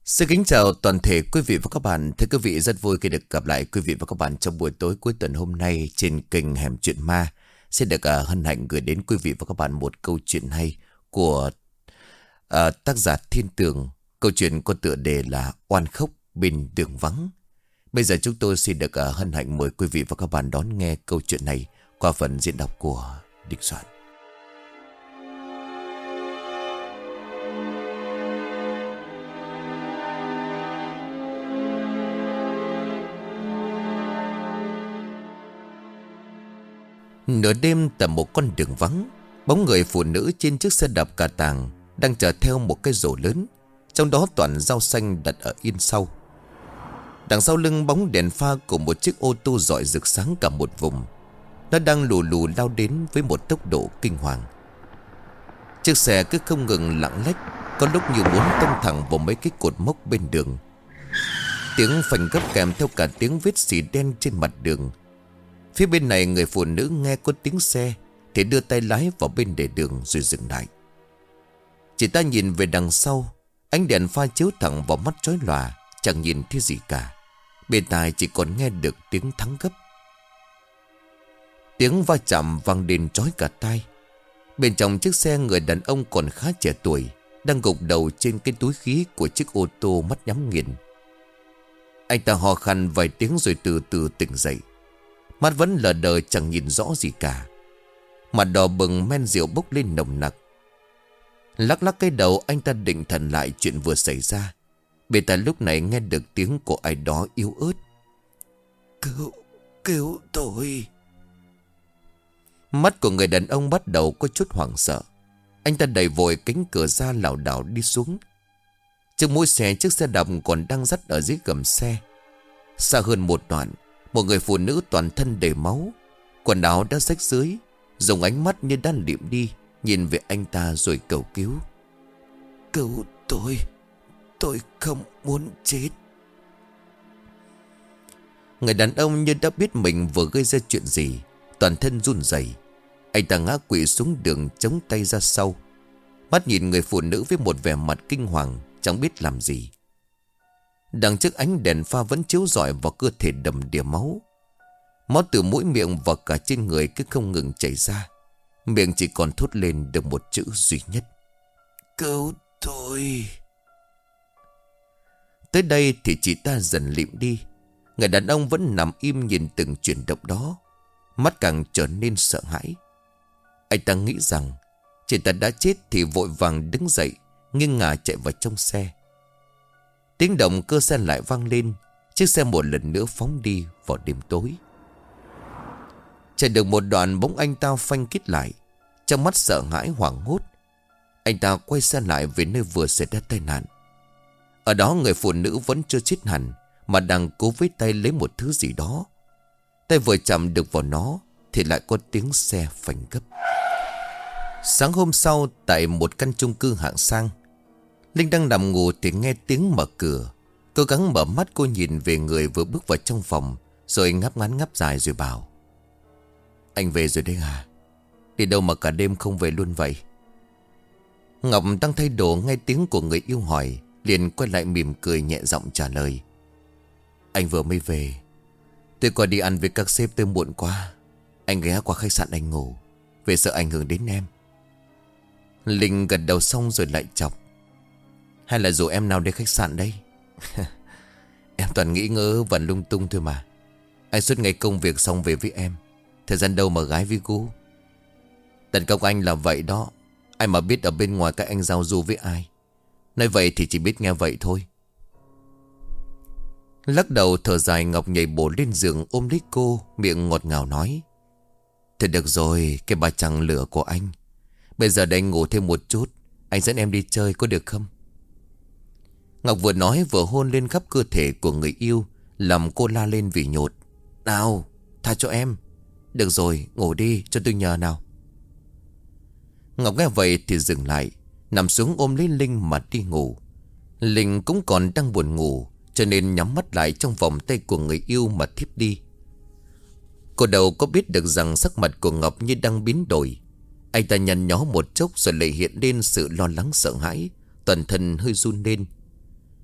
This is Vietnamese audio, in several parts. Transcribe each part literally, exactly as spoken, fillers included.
Xin kính chào toàn thể quý vị và các bạn. Thưa quý vị, rất vui khi được gặp lại quý vị và các bạn trong buổi tối cuối tuần hôm nay trên kênh Hẻm Chuyện Ma. Xin được uh, hân hạnh gửi đến quý vị và các bạn một câu chuyện hay của uh, tác giả Thiên Tường. Câu chuyện có tựa đề là Oan Khóc Bên Đường Vắng. Bây giờ chúng tôi xin được uh, hân hạnh mời quý vị và các bạn đón nghe câu chuyện này qua phần diễn đọc của Đinh Soạn. Nửa đêm tại một con đường vắng, bóng người phụ nữ trên chiếc xe đạp cà tàng đang chở theo một cái rổ lớn, trong đó toàn rau xanh đặt ở yên sau. Đằng sau lưng bóng đèn pha của một chiếc ô tô rọi rực sáng cả một vùng. Nó đang lù lù lao đến với một tốc độ kinh hoàng. Chiếc xe cứ không ngừng lạng lách, có lúc như muốn tông thẳng vào mấy cái cột mốc bên đường. Tiếng phanh gấp kèm theo cả tiếng vết xì đen trên mặt đường. Phía bên này người phụ nữ nghe có tiếng xe thì đưa tay lái vào bên lề đường rồi dừng lại. Chị ta nhìn về đằng sau, ánh đèn pha chiếu thẳng vào mắt chói lòa, chẳng nhìn thấy gì cả. Bên tai chỉ còn nghe được tiếng thắng gấp. Tiếng va chạm vang lên chói cả tai. Bên trong chiếc xe người đàn ông còn khá trẻ tuổi đang gục đầu trên cái túi khí của chiếc ô tô, mắt nhắm nghiền. Anh ta ho khan vài tiếng rồi từ từ tỉnh dậy. Mắt vẫn lờ đờ chẳng nhìn rõ gì cả. Mặt đỏ bừng, men rượu bốc lên nồng nặc. Lắc lắc cái đầu, anh ta định thần lại chuyện vừa xảy ra. Bên tai lúc này nghe được tiếng của ai đó yếu ớt: Cứu, cứu tôi. Mắt của người đàn ông bắt đầu có chút hoảng sợ. Anh ta đẩy vội cánh cửa ra, lảo đảo đi xuống. Trước mũi xe, chiếc xe đạp còn đang dắt ở dưới gầm xe. Xa hơn một đoạn, một người phụ nữ toàn thân đầy máu, quần áo đã rách rưới, dùng ánh mắt như đang liệm đi, nhìn về anh ta rồi cầu cứu: Cứu tôi, tôi không muốn chết. Người đàn ông như đã biết mình vừa gây ra chuyện gì, toàn thân run rẩy. Anh ta ngã quỵ xuống đường, chống tay ra sau, mắt nhìn người phụ nữ với một vẻ mặt kinh hoàng, chẳng biết làm gì. Đằng trước ánh đèn pha vẫn chiếu rọi vào cơ thể đầm đìa máu. Máu từ mũi miệng và cả trên người cứ không ngừng chảy ra. Miệng chỉ còn thốt lên được một chữ duy nhất: Cứu tôi. Tới đây thì chị ta dần lịm đi. Người đàn ông vẫn nằm im nhìn từng chuyển động đó, mắt càng trở nên sợ hãi. Anh ta nghĩ rằng chị ta đã chết thì vội vàng đứng dậy, nghiêng ngả chạy vào trong xe. Tiếng động cơ xe lại vang lên. Chiếc xe một lần nữa phóng đi vào đêm tối. Chạy được một đoạn, bỗng anh ta phanh kít lại, trong mắt sợ hãi hoảng hốt. Anh ta quay xe lại về nơi vừa xảy ra tai nạn. Ở đó người phụ nữ vẫn chưa chết hẳn, mà đang cố với tay lấy một thứ gì đó. Tay vừa chạm được vào nó thì lại có tiếng xe phanh gấp. Sáng hôm sau, tại một căn chung cư hạng sang, Linh đang nằm ngủ thì nghe tiếng mở cửa. Cố gắng mở mắt, cô nhìn về người vừa bước vào trong phòng, rồi ngáp ngắn ngáp dài rồi bảo: Anh về rồi đấy à? Đi đâu mà cả đêm không về luôn vậy? Ngọc đang thay đồ, nghe tiếng của người yêu hỏi, liền quay lại mỉm cười nhẹ giọng trả lời: Anh vừa mới về. Tôi còn đi ăn với các sếp, tôi muộn quá. Anh ghé qua khách sạn anh ngủ, về sợ ảnh hưởng đến em. Linh gật đầu xong rồi lại chọc: Hay là rủ em nào đến khách sạn đây? Em toàn nghĩ ngỡ vẩn lung tung thôi mà. Anh suốt ngày công việc xong về với em, thời gian đâu mà gái với gu. Tận công anh là vậy đó. Ai mà biết ở bên ngoài các anh giao du với ai. Nói vậy thì chỉ biết nghe vậy thôi. Lắc đầu thở dài, Ngọc nhảy bổ lên giường ôm lấy cô, miệng ngọt ngào nói: Thôi được rồi, cái bà chằng lửa của anh. Bây giờ để anh ngủ thêm một chút, anh dẫn em đi chơi có được không? Ngọc vừa nói vừa hôn lên khắp cơ thể của người yêu, làm cô la lên vì nhột: Nào, tha cho em. Được rồi, ngủ đi, cho tôi nhờ nào. Ngọc nghe vậy thì dừng lại, nằm xuống ôm lấy Linh mà đi ngủ. Linh cũng còn đang buồn ngủ, cho nên nhắm mắt lại trong vòng tay của người yêu mà thiếp đi. Cô đâu có biết được rằng sắc mặt của Ngọc như đang biến đổi. Anh ta nhăn nhó một chốc rồi lại hiện lên sự lo lắng sợ hãi, toàn thân hơi run lên.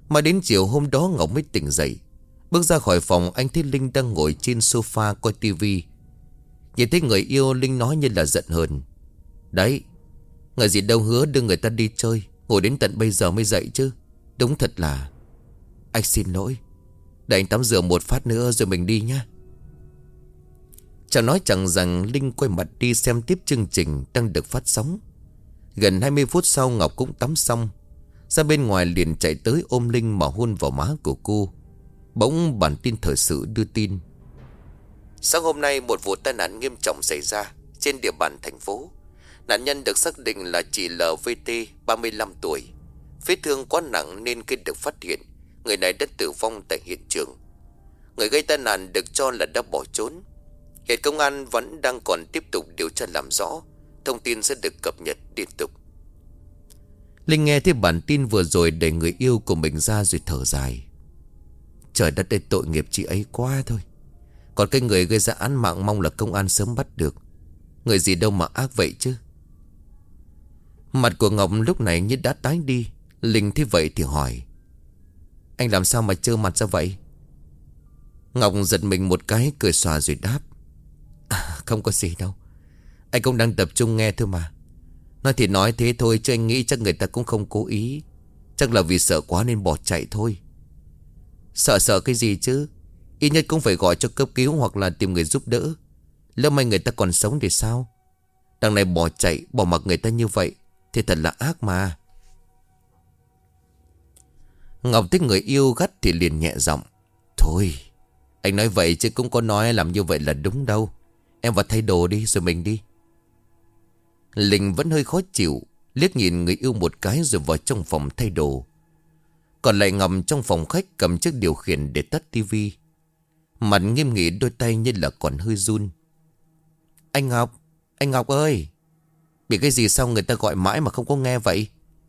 Mà đến chiều hôm đó Ngọc mới tỉnh dậy. Bước ra khỏi phòng, anh thấy Linh đang ngồi trên sofa coi tivi. Nhìn thấy người yêu, Linh nói như là giận hờn. Đấy, ngày gì đâu hứa đưa người ta đi chơi, ngồi đến tận bây giờ mới dậy chứ. Đúng thật là... Anh xin lỗi. Để anh tắm rửa một phát nữa rồi mình đi nhá. Chẳng nói chẳng rằng Linh quay mặt đi xem tiếp chương trình đang được phát sóng. Gần hai mươi phút sau Ngọc cũng tắm xong, ra bên ngoài liền chạy tới ôm Linh mà hôn vào má của cô. Bỗng bản tin thời sự đưa tin. Sáng hôm nay một vụ tai nạn nghiêm trọng xảy ra trên địa bàn thành phố. Nạn nhân được xác định là chị lờ vê tê, ba mươi lăm tuổi. Vết thương quá nặng nên khi được phát hiện, người này đã tử vong tại hiện trường. Người gây tai nạn được cho là đã bỏ trốn. Hiện công an vẫn đang còn tiếp tục điều tra làm rõ. Thông tin sẽ được cập nhật liên tục. Linh nghe thấy bản tin vừa rồi đẩy người yêu của mình ra rồi thở dài. Trời đất ơi, tội nghiệp chị ấy quá thôi. Còn cái người gây ra án mạng mong là công an sớm bắt được. Người gì đâu mà ác vậy chứ. Mặt của Ngọc lúc này như đã tái đi. Linh thấy vậy thì hỏi: Anh làm sao mà trơ mặt ra vậy? Ngọc giật mình một cái, cười xòa rồi đáp: à, Không có gì đâu. Anh cũng đang tập trung nghe thôi mà. Nói thì nói thế thôi, chứ anh nghĩ chắc người ta cũng không cố ý. Chắc là vì sợ quá nên bỏ chạy thôi. Sợ sợ cái gì chứ? Ít nhất cũng phải gọi cho cấp cứu hoặc là tìm người giúp đỡ. Lỡ may người ta còn sống thì sao? Đằng này bỏ chạy, bỏ mặc người ta như vậy thì thật là ác mà. Ngọc thích người yêu gắt thì liền nhẹ giọng: Thôi, anh nói vậy chứ cũng có nói làm như vậy là đúng đâu. Em vào thay đồ đi rồi mình đi. Linh vẫn hơi khó chịu, liếc nhìn người yêu một cái rồi vào trong phòng thay đồ. Còn lại Ngọc trong phòng khách cầm chiếc điều khiển để tắt tivi. Mặt nghiêm nghị, đôi tay như là còn hơi run. Anh Ngọc, anh Ngọc ơi! Bị cái gì sao người ta gọi mãi mà không có nghe vậy?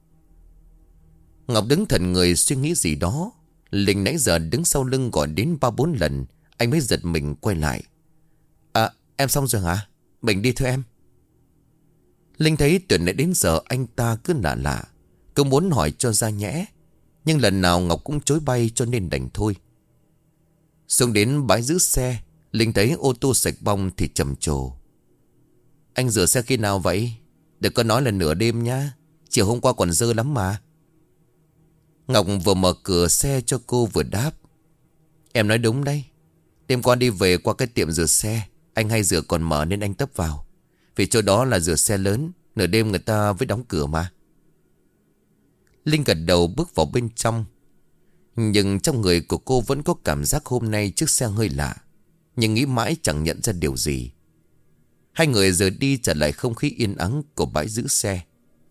Ngọc đứng thần người suy nghĩ gì đó. Linh nãy giờ đứng sau lưng gọi đến ba bốn lần, anh mới giật mình quay lại. À, em xong rồi hả? Mình đi thôi em. Linh thấy từ nãy đến giờ anh ta cứ lạ lạ, cứ muốn hỏi cho ra nhẽ. Nhưng lần nào Ngọc cũng chối bay cho nên đành thôi. Xuống đến bãi giữ xe, Linh thấy ô tô sạch bong thì trầm trồ. Anh rửa xe khi nào vậy? Đừng có nói là nửa đêm nhá. Chiều hôm qua còn dơ lắm mà. Ngọc vừa mở cửa xe cho cô vừa đáp: Em nói đúng đấy. Đêm qua đi về qua cái tiệm rửa xe, anh hay rửa còn mở nên anh tấp vào. Vì chỗ đó là rửa xe lớn, nửa đêm người ta mới đóng cửa mà. Linh gật đầu bước vào bên trong. Nhưng trong người của cô vẫn có cảm giác hôm nay chiếc xe hơi lạ. Nhưng nghĩ mãi chẳng nhận ra điều gì. Hai người rời đi trở lại không khí yên ắng của bãi giữ xe.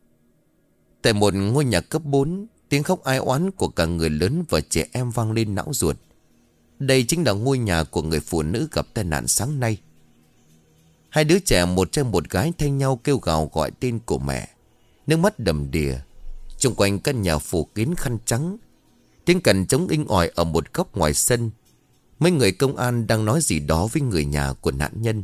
Tại một ngôi nhà cấp bốn, tiếng khóc ai oán của cả người lớn và trẻ em vang lên não ruột. Đây chính là ngôi nhà của người phụ nữ gặp tai nạn sáng nay. Hai đứa trẻ một trai một gái thay nhau kêu gào gọi tên của mẹ. Nước mắt đầm đìa. Xung quanh căn nhà phủ kín khăn trắng. Tiếng cằn trống inh ỏi ở một góc ngoài sân. Mấy người công an đang nói gì đó với người nhà của nạn nhân.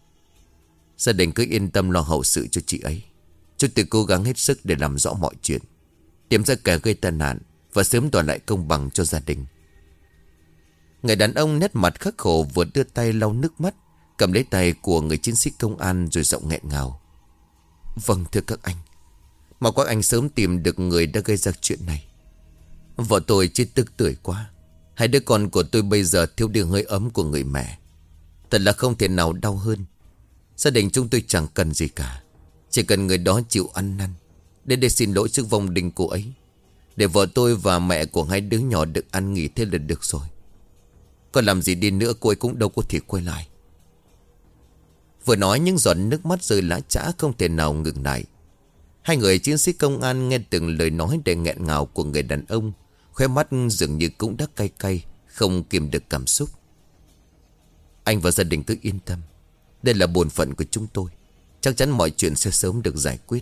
Gia đình cứ yên tâm lo hậu sự cho chị ấy. Chúng tôi cố gắng hết sức để làm rõ mọi chuyện, tìm ra kẻ gây tai nạn và sớm đòi lại công bằng cho gia đình. Người đàn ông nét mặt khắc khổ vừa đưa tay lau nước mắt, cầm lấy tay của người chiến sĩ công an rồi giọng nghẹn ngào: Vâng thưa các anh, mong các anh sớm tìm được người đã gây ra chuyện này. Vợ tôi chết tức tưởi quá. Hai đứa con của tôi bây giờ thiếu đi hơi ấm của người mẹ. Thật là không thể nào đau hơn. Gia đình chúng tôi chẳng cần gì cả, chỉ cần người đó chịu ăn năn, đến để xin lỗi trước vong linh cô ấy, để vợ tôi và mẹ của hai đứa nhỏ được ăn nghỉ thế là được rồi. Còn làm gì đi nữa cô ấy cũng đâu có thể quay lại. Vừa nói những giọt nước mắt rơi lã chã không thể nào ngừng lại. Hai người chiến sĩ công an nghe từng lời nói đầy nghẹn ngào của người đàn ông, khóe mắt dường như cũng đã cay cay, không kìm được cảm xúc. Anh và gia đình cứ yên tâm, đây là bổn phận của chúng tôi. Chắc chắn mọi chuyện sẽ sớm được giải quyết.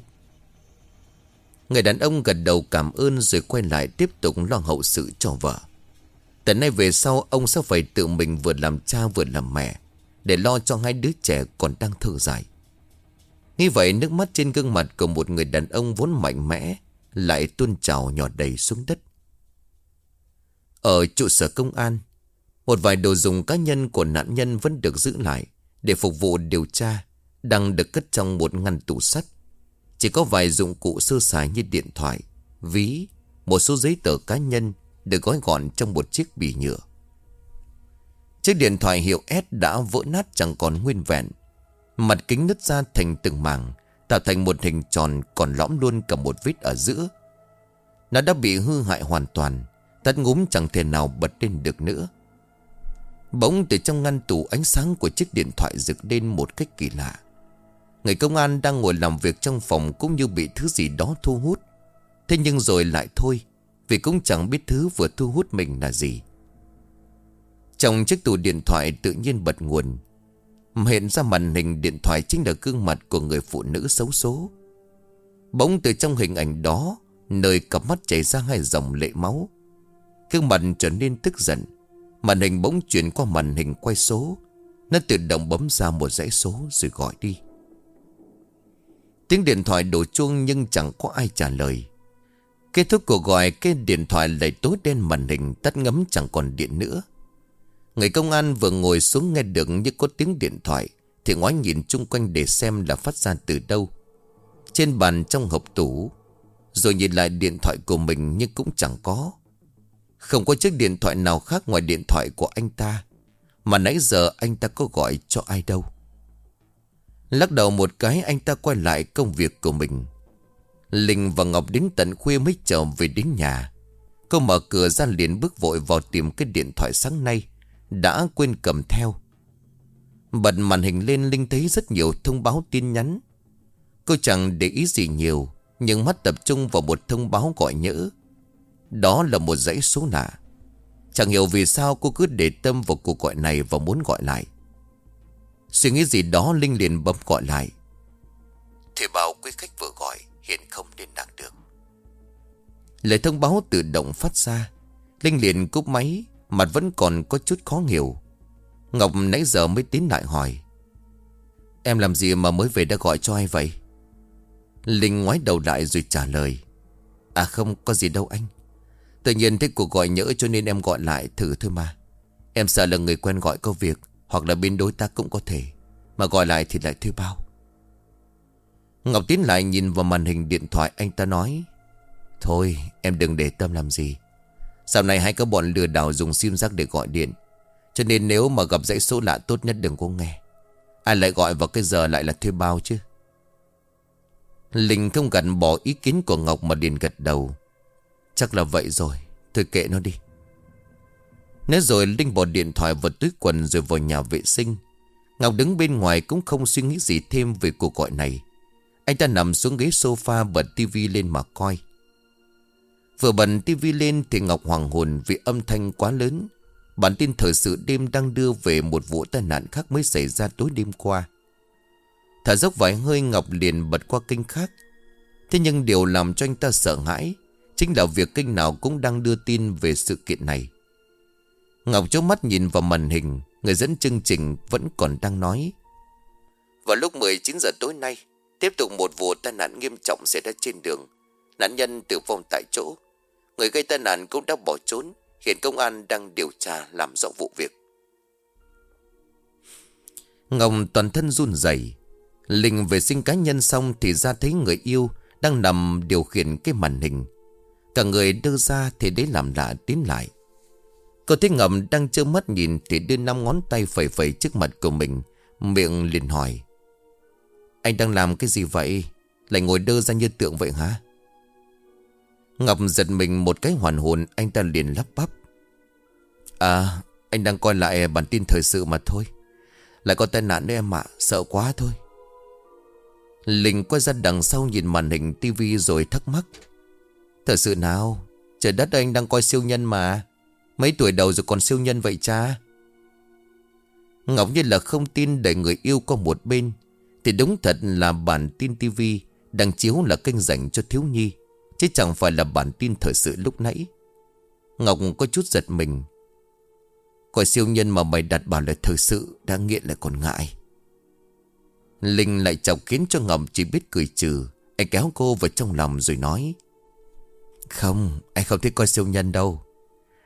Người đàn ông gật đầu cảm ơn rồi quay lại tiếp tục lo hậu sự cho vợ. Từ nay về sau ông sẽ phải tự mình vừa làm cha vừa làm mẹ, để lo cho hai đứa trẻ còn đang thơ dại. Như vậy nước mắt trên gương mặt của một người đàn ông vốn mạnh mẽ lại tuôn trào nhỏ đầy xuống đất. Ở trụ sở công an, một vài đồ dùng cá nhân của nạn nhân vẫn được giữ lại để phục vụ điều tra, đang được cất trong một ngăn tủ sắt. Chỉ có vài dụng cụ sơ sài như điện thoại, ví, một số giấy tờ cá nhân được gói gọn trong một chiếc bì nhựa. Chiếc điện thoại hiệu S đã vỡ nát chẳng còn nguyên vẹn. Mặt kính nứt ra thành từng mảng, tạo thành một hình tròn còn lõm luôn cả một vết ở giữa. Nó đã bị hư hại hoàn toàn, tắt ngúm chẳng thể nào bật lên được nữa. Bỗng từ trong ngăn tủ, ánh sáng của chiếc điện thoại rực lên một cách kỳ lạ. Người công an đang ngồi làm việc trong phòng cũng như bị thứ gì đó thu hút. Thế nhưng rồi lại thôi, vì cũng chẳng biết thứ vừa thu hút mình là gì. Trong chiếc tủ điện thoại tự nhiên bật nguồn. Hiện ra màn hình điện thoại chính là gương mặt của người phụ nữ xấu số. Bỗng từ trong hình ảnh đó, nơi cặp mắt chảy ra hai dòng lệ máu, gương mặt trở nên tức giận. Màn hình bỗng chuyển qua màn hình quay số. Nó tự động bấm ra một dãy số rồi gọi đi. Tiếng điện thoại đổ chuông nhưng chẳng có ai trả lời. Kết thúc cuộc gọi, cái điện thoại lại tối đen, màn hình tắt ngấm chẳng còn điện nữa. Người công an vừa ngồi xuống nghe được như có tiếng điện thoại thì ngoái nhìn chung quanh để xem là phát ra từ đâu. Trên bàn, trong hộp tủ. Rồi nhìn lại điện thoại của mình nhưng cũng chẳng có. Không có chiếc điện thoại nào khác ngoài điện thoại của anh ta. Mà nãy giờ anh ta có gọi cho ai đâu. Lắc đầu một cái, anh ta quay lại công việc của mình. Linh và Ngọc đến tận khuya mới trở về đến nhà. Cô mở cửa ra liền bước vội vào tìm cái điện thoại sáng nay đã quên cầm theo. Bật màn hình lên, Linh thấy rất nhiều thông báo tin nhắn. Cô chẳng để ý gì nhiều, nhưng mắt tập trung vào một thông báo gọi nhỡ. Đó là một dãy số lạ. Chẳng hiểu vì sao cô cứ để tâm vào cuộc gọi này và muốn gọi lại. Suy nghĩ gì đó, Linh liền bấm gọi lại. Thuê bao quý khách vừa gọi hiện không liên lạc được. Lời thông báo tự động phát ra. Linh liền cúp máy, mặt vẫn còn có chút khó hiểu. Ngọc nãy giờ mới tiến lại hỏi: Em làm gì mà mới về đã gọi cho ai vậy? Linh ngoái đầu lại rồi trả lời: À không có gì đâu anh. Tự nhiên thấy cuộc gọi nhỡ cho nên em gọi lại thử thôi mà. Em sợ là người quen gọi có việc, hoặc là bên đối tác cũng có thể. Mà gọi lại thì lại thuê bao. Ngọc tiến lại nhìn vào màn hình điện thoại, anh ta nói: Thôi em đừng để tâm làm gì. Dạo này hay có bọn lừa đảo dùng sim giác để gọi điện, cho nên nếu mà gặp dãy số lạ tốt nhất đừng có nghe. Ai lại gọi vào cái giờ lại là thuê bao chứ. Linh không gạt bỏ ý kiến của Ngọc mà liền gật đầu. Chắc là vậy rồi, thôi kệ nó đi. Nói rồi Linh bỏ điện thoại vào túi quần rồi vào nhà vệ sinh. Ngọc đứng bên ngoài cũng không suy nghĩ gì thêm về cuộc gọi này. Anh ta nằm xuống ghế sofa bật tivi lên mà coi. Vừa bật tivi lên thì Ngọc hoảng hồn vì âm thanh quá lớn. Bản tin thời sự đêm đang đưa về một vụ tai nạn khác mới xảy ra tối đêm qua. Thở dốc vài hơi, Ngọc liền bật qua kênh khác. Thế nhưng điều làm cho anh ta sợ hãi chính là việc kênh nào cũng đang đưa tin về sự kiện này. Ngọc chớp mắt nhìn vào màn hình. Người dẫn chương trình vẫn còn đang nói: Vào lúc mười chín giờ tối nay, tiếp tục một vụ tai nạn nghiêm trọng xảy ra trên đường. Nạn nhân tử vong tại chỗ. Người gây tai nạn cũng đã bỏ trốn. Hiện công an đang điều tra làm rõ vụ việc. Ngọc toàn thân run rẩy. Linh vệ sinh cá nhân xong thì ra thấy người yêu đang nằm điều khiển cái màn hình. Cả người đưa ra thì đấy làm lạ tiến lại. Cô thấy Ngọc đang trơ mắt nhìn thì đưa năm ngón tay phẩy phẩy trước mặt của mình. Miệng liền hỏi: Anh đang làm cái gì vậy? Lại ngồi đơ ra như tượng vậy hả? Ngọc giật mình một cái hoàn hồn. Anh ta liền lắp bắp: À anh đang coi lại bản tin thời sự mà thôi. Lại có tai nạn đấy em ạ, sợ quá thôi. Linh quay ra đằng sau nhìn màn hình tivi rồi thắc mắc: Thời sự nào? Trời đất, anh đang coi siêu nhân mà. Mấy tuổi đầu rồi còn siêu nhân vậy cha? Ngọc như là không tin, đẩy người yêu qua một bên. Thì đúng thật là bản tin tivi đang chiếu là kênh dành cho thiếu nhi, chứ chẳng phải là bản tin thời sự lúc nãy. Ngọc có chút giật mình. Coi siêu nhân mà mày đặt bảo là thời sự, đang nghiện lại còn ngại. Linh lại chọc khiến cho Ngọc chỉ biết cười trừ. Anh kéo cô vào trong lòng rồi nói: Không, anh không thích coi siêu nhân đâu.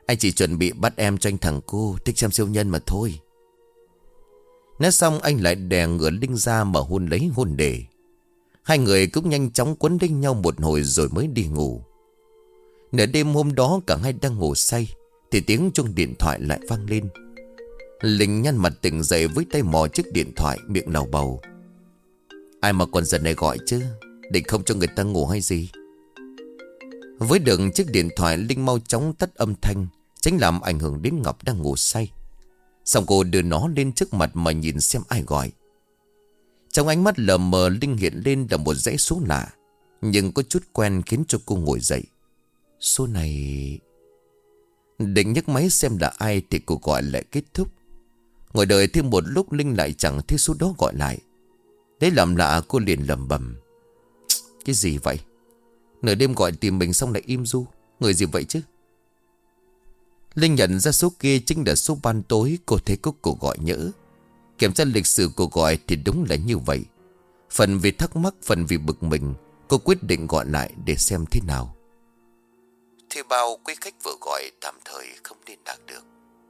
Anh chỉ chuẩn bị bắt em cho anh thằng cu thích xem siêu nhân mà thôi. Nói xong anh lại đè ngửa Linh ra mà hôn lấy hôn để. Hai người cũng nhanh chóng quấn lấy nhau một hồi rồi mới đi ngủ. Nửa đêm hôm đó cả hai đang ngủ say thì tiếng chuông điện thoại lại vang lên. Linh nhăn mặt tỉnh dậy với tay mò chiếc điện thoại, miệng lầu bầu. Ai mà còn giờ này gọi chứ? Định không cho người ta ngủ hay gì? Với được chiếc điện thoại, Linh mau chóng tắt âm thanh, tránh làm ảnh hưởng đến Ngọc đang ngủ say. Xong cô đưa nó lên trước mặt mà nhìn xem ai gọi. Trong ánh mắt lờ mờ Linh hiện lên là một dãy số lạ, nhưng có chút quen khiến cho cô ngồi dậy. Số này... Định nhấc máy xem là ai thì cuộc gọi lại kết thúc. Ngồi đợi thêm một lúc Linh lại chẳng thấy số đó gọi lại. Đấy làm lạ cô liền lẩm bẩm. Cái gì vậy? Nửa đêm gọi tìm mình xong lại im ru. Người gì vậy chứ? Linh nhận ra số kia chính là số ban tối cô thấy có cuộc gọi nhỡ. Kiểm tra lịch sử cuộc gọi thì đúng là như vậy. Phần vì thắc mắc, phần vì bực mình, cô quyết định gọi lại để xem thế nào. Thuê bao quý khách vừa gọi tạm thời không liên lạc được.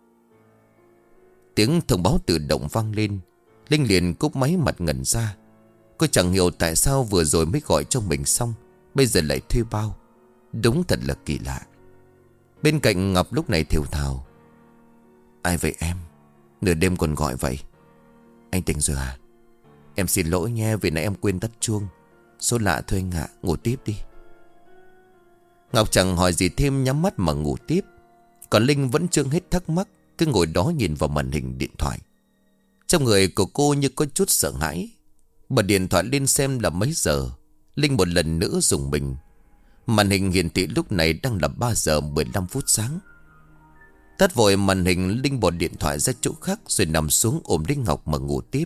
Tiếng thông báo tự động vang lên. Linh liền cúp máy mặt ngẩn ra. Cô chẳng hiểu tại sao vừa rồi mới gọi cho mình xong, bây giờ lại thuê bao. Đúng thật là kỳ lạ. Bên cạnh Ngọc lúc này thều thào. Ai vậy em? Nửa đêm còn gọi vậy? Anh tỉnh rồi à? Em xin lỗi nha, vì nãy em quên tắt chuông. Số lạ thôi anh ạ, ngủ tiếp đi. Ngọc chẳng hỏi gì thêm, nhắm mắt mà ngủ tiếp. Còn Linh vẫn chưa hết thắc mắc, cứ ngồi đó nhìn vào màn hình điện thoại. Trong người của cô như có chút sợ hãi. Bật điện thoại lên xem là mấy giờ. Linh một lần nữa rùng mình. Màn hình hiển thị lúc này đang là ba giờ mười lăm phút sáng. Tắt vội màn hình, Linh bỏ điện thoại ra chỗ khác rồi nằm xuống ôm lấy Ngọc mà ngủ tiếp.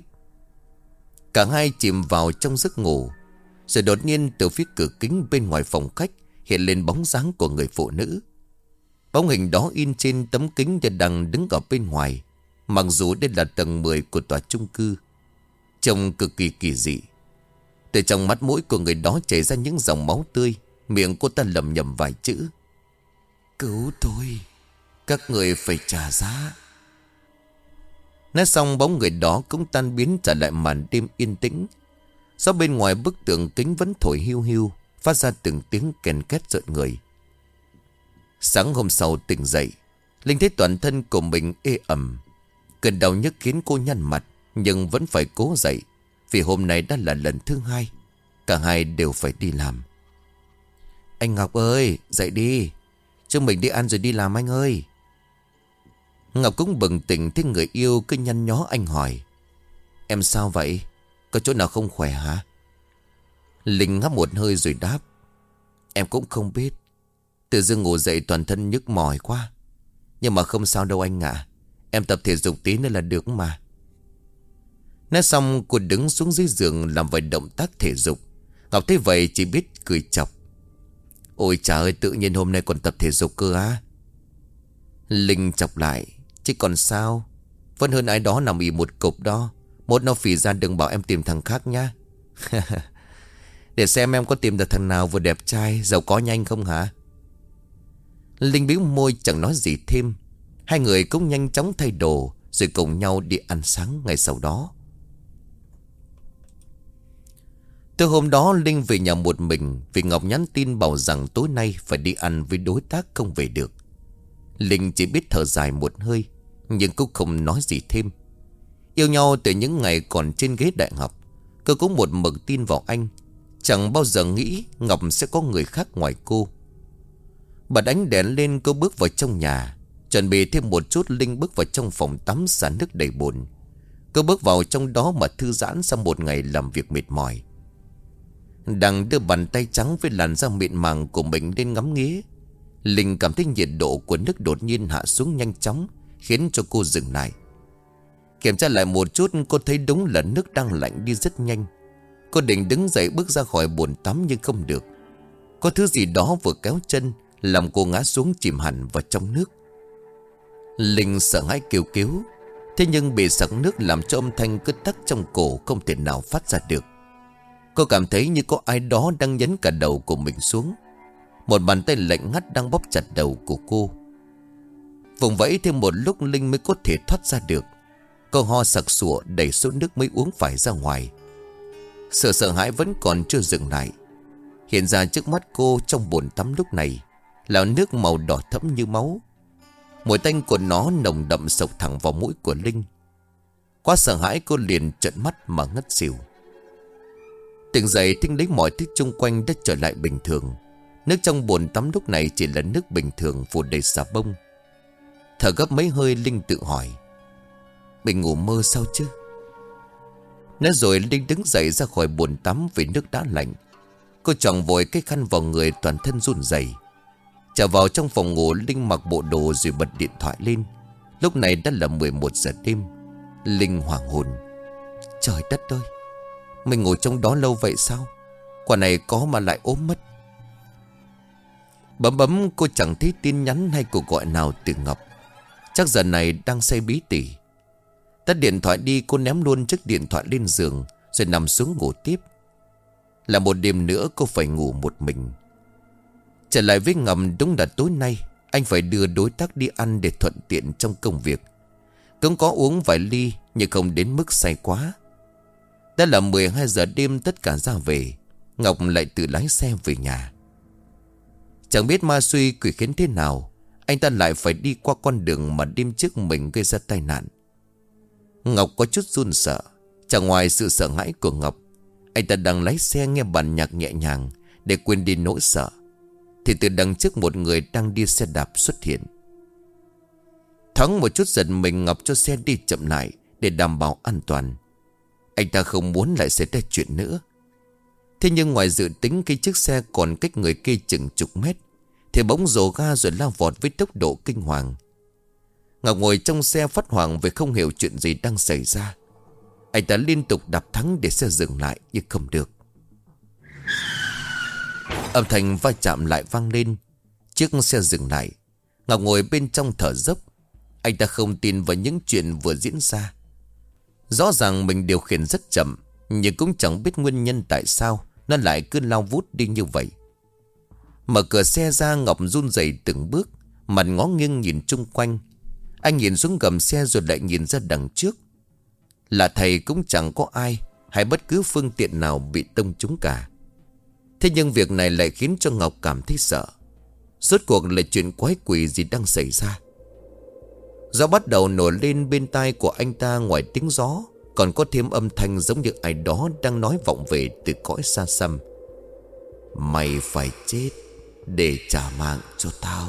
Cả hai chìm vào trong giấc ngủ. Rồi đột nhiên từ phía cửa kính bên ngoài phòng khách hiện lên bóng dáng của người phụ nữ. Bóng hình đó in trên tấm kính và đang đứng ở bên ngoài, mặc dù đây là tầng mười của tòa chung cư. Trông cực kỳ kỳ dị. Từ trong mắt mũi của người đó chảy ra những dòng máu tươi. Miệng cô ta lẩm nhẩm vài chữ. Cứu tôi, các người phải trả giá. Nói xong bóng người đó cũng tan biến trở lại màn đêm yên tĩnh. Gió bên ngoài bức tường kính vẫn thổi hiu hiu, phát ra từng tiếng kèn két rợn người. Sáng hôm sau tỉnh dậy, Linh thấy toàn thân của mình ê ẩm. Cơn đau nhức khiến cô nhăn mặt, nhưng vẫn phải cố dậy, vì hôm nay đã là lần thứ hai. Cả hai đều phải đi làm. Anh Ngọc ơi, dậy đi, chúng mình đi ăn rồi đi làm anh ơi. Ngọc cũng bừng tỉnh thấy người yêu cứ nhăn nhó, anh hỏi. Em sao vậy? Có chỗ nào không khỏe hả? Linh ngáp một hơi rồi đáp. Em cũng không biết. Tự dưng ngủ dậy toàn thân nhức mỏi quá. Nhưng mà không sao đâu anh ạ. Em tập thể dục tí nữa là được mà. Nói xong cô đứng xuống dưới giường làm vài động tác thể dục. Ngọc thấy vậy chỉ biết cười chọc. Ôi trời ơi, tự nhiên hôm nay còn tập thể dục cơ á? Linh chọc lại. Chứ còn sao? Vẫn hơn ai đó nằm ì một cục đó. Một nó phì ra đừng bảo em tìm thằng khác nhá. Để xem em có tìm được thằng nào vừa đẹp trai, giàu có nhanh không hả? Linh bĩu môi chẳng nói gì thêm. Hai người cũng nhanh chóng thay đồ rồi cùng nhau đi ăn sáng ngày sau đó. Từ hôm đó Linh về nhà một mình, vì Ngọc nhắn tin bảo rằng tối nay phải đi ăn với đối tác không về được. Linh chỉ biết thở dài một hơi, nhưng cũng không nói gì thêm. Yêu nhau từ những ngày còn trên ghế đại học, cô cũng một mực tin vào anh. Chẳng bao giờ nghĩ Ngọc sẽ có người khác ngoài cô. Bật ánh đèn lên, cô bước vào trong nhà. Chuẩn bị thêm một chút, Linh bước vào trong phòng tắm xả nước đầy bồn. Cô bước vào trong đó mà thư giãn sau một ngày làm việc mệt mỏi. Đang đưa bàn tay trắng với làn da mịn màng của mình lên ngắm nghía, Linh cảm thấy nhiệt độ của nước đột nhiên hạ xuống nhanh chóng, khiến cho cô dừng lại. Kiểm tra lại một chút, cô thấy đúng là nước đang lạnh đi rất nhanh. Cô định đứng dậy bước ra khỏi bồn tắm nhưng không được. Có thứ gì đó vừa kéo chân, làm cô ngã xuống chìm hẳn vào trong nước. Linh sợ hãi kêu cứu. Thế nhưng bị sặc nước làm cho âm thanh cứ tắc trong cổ, không thể nào phát ra được. Cô cảm thấy như có ai đó đang nhấn cả đầu của mình xuống. Một bàn tay lạnh ngắt đang bóp chặt đầu của cô. Vùng vẫy thêm một lúc Linh mới có thể thoát ra được. Cô ho sặc sụa đẩy số nước mới uống phải ra ngoài. Sự sợ hãi vẫn còn chưa dừng lại. Hiện ra trước mắt cô trong bồn tắm lúc này là nước màu đỏ thẫm như máu. Mùi tanh của nó nồng đậm sộc thẳng vào mũi của Linh. Quá sợ hãi cô liền trợn mắt mà ngất xỉu. Tỉnh dậy Thinh lấy mọi thứ xung quanh đã trở lại bình thường. Nước trong bồn tắm lúc này chỉ là nước bình thường phủ đầy xà bông. Thở gấp mấy hơi Linh tự hỏi, mình ngủ mơ sao chứ? Nói rồi Linh đứng dậy ra khỏi bồn tắm vì nước đã lạnh. Cô choàng vội cái khăn vào người, toàn thân run rẩy. Trở vào trong phòng ngủ, Linh mặc bộ đồ rồi bật điện thoại lên. Lúc này đã là mười một giờ đêm. Linh hoảng hồn. Trời đất ơi, mình ngủ trong đó lâu vậy sao? Quả này có mà lại ốm mất. Bấm bấm cô chẳng thấy tin nhắn hay cuộc gọi nào từ Ngọc. Chắc giờ này đang say bí tỉ. Tắt điện thoại đi, cô ném luôn chiếc điện thoại lên giường rồi nằm xuống ngủ tiếp. Là một đêm nữa cô phải ngủ một mình. Trở lại với Ngầm, đúng là tối nay anh phải đưa đối tác đi ăn để thuận tiện trong công việc. Cũng có uống vài ly nhưng không đến mức say quá. Đã là mười hai giờ đêm, tất cả ra về. Ngọc lại tự lái xe về nhà. Chẳng biết ma suy quỷ khiến thế nào, anh ta lại phải đi qua con đường mà đêm trước mình gây ra tai nạn. Ngọc có chút run sợ. Chẳng ngoài sự sợ hãi của Ngọc, anh ta đang lái xe nghe bản nhạc nhẹ nhàng để quên đi nỗi sợ, thì từ đằng trước một người đang đi xe đạp xuất hiện. Thoáng một chút giật mình, Ngọc cho xe đi chậm lại để đảm bảo an toàn. Anh ta không muốn lại xảy ra chuyện nữa. Thế nhưng ngoài dự tính, khi chiếc xe còn cách người kia chừng chục mét thì bỗng rồ ga rồi lao vọt với tốc độ kinh hoàng. Ngọc ngồi trong xe phát hoảng vì không hiểu chuyện gì đang xảy ra. Anh ta liên tục đạp thắng để xe dừng lại nhưng không được. Âm thanh va chạm lại vang lên. Chiếc xe dừng lại. Ngọc ngồi bên trong thở dốc. Anh ta không tin vào những chuyện vừa diễn ra. Rõ ràng mình điều khiển rất chậm, nhưng cũng chẳng biết nguyên nhân tại sao nó lại cứ lao vút đi như vậy. Mở cửa xe ra, Ngọc run rẩy từng bước, mặt ngó nghiêng nhìn chung quanh. Anh nhìn xuống gầm xe rồi lại nhìn ra đằng trước. Là thầy cũng chẳng có ai hay bất cứ phương tiện nào bị tông trúng cả. Thế nhưng việc này lại khiến cho Ngọc cảm thấy sợ. Rốt cuộc là chuyện quái quỷ gì đang xảy ra? Gió bắt đầu nổi lên bên tai của anh ta. Ngoài tiếng gió còn có thêm âm thanh giống như ai đó đang nói vọng về từ cõi xa xăm. Mày phải chết để trả mạng cho tao.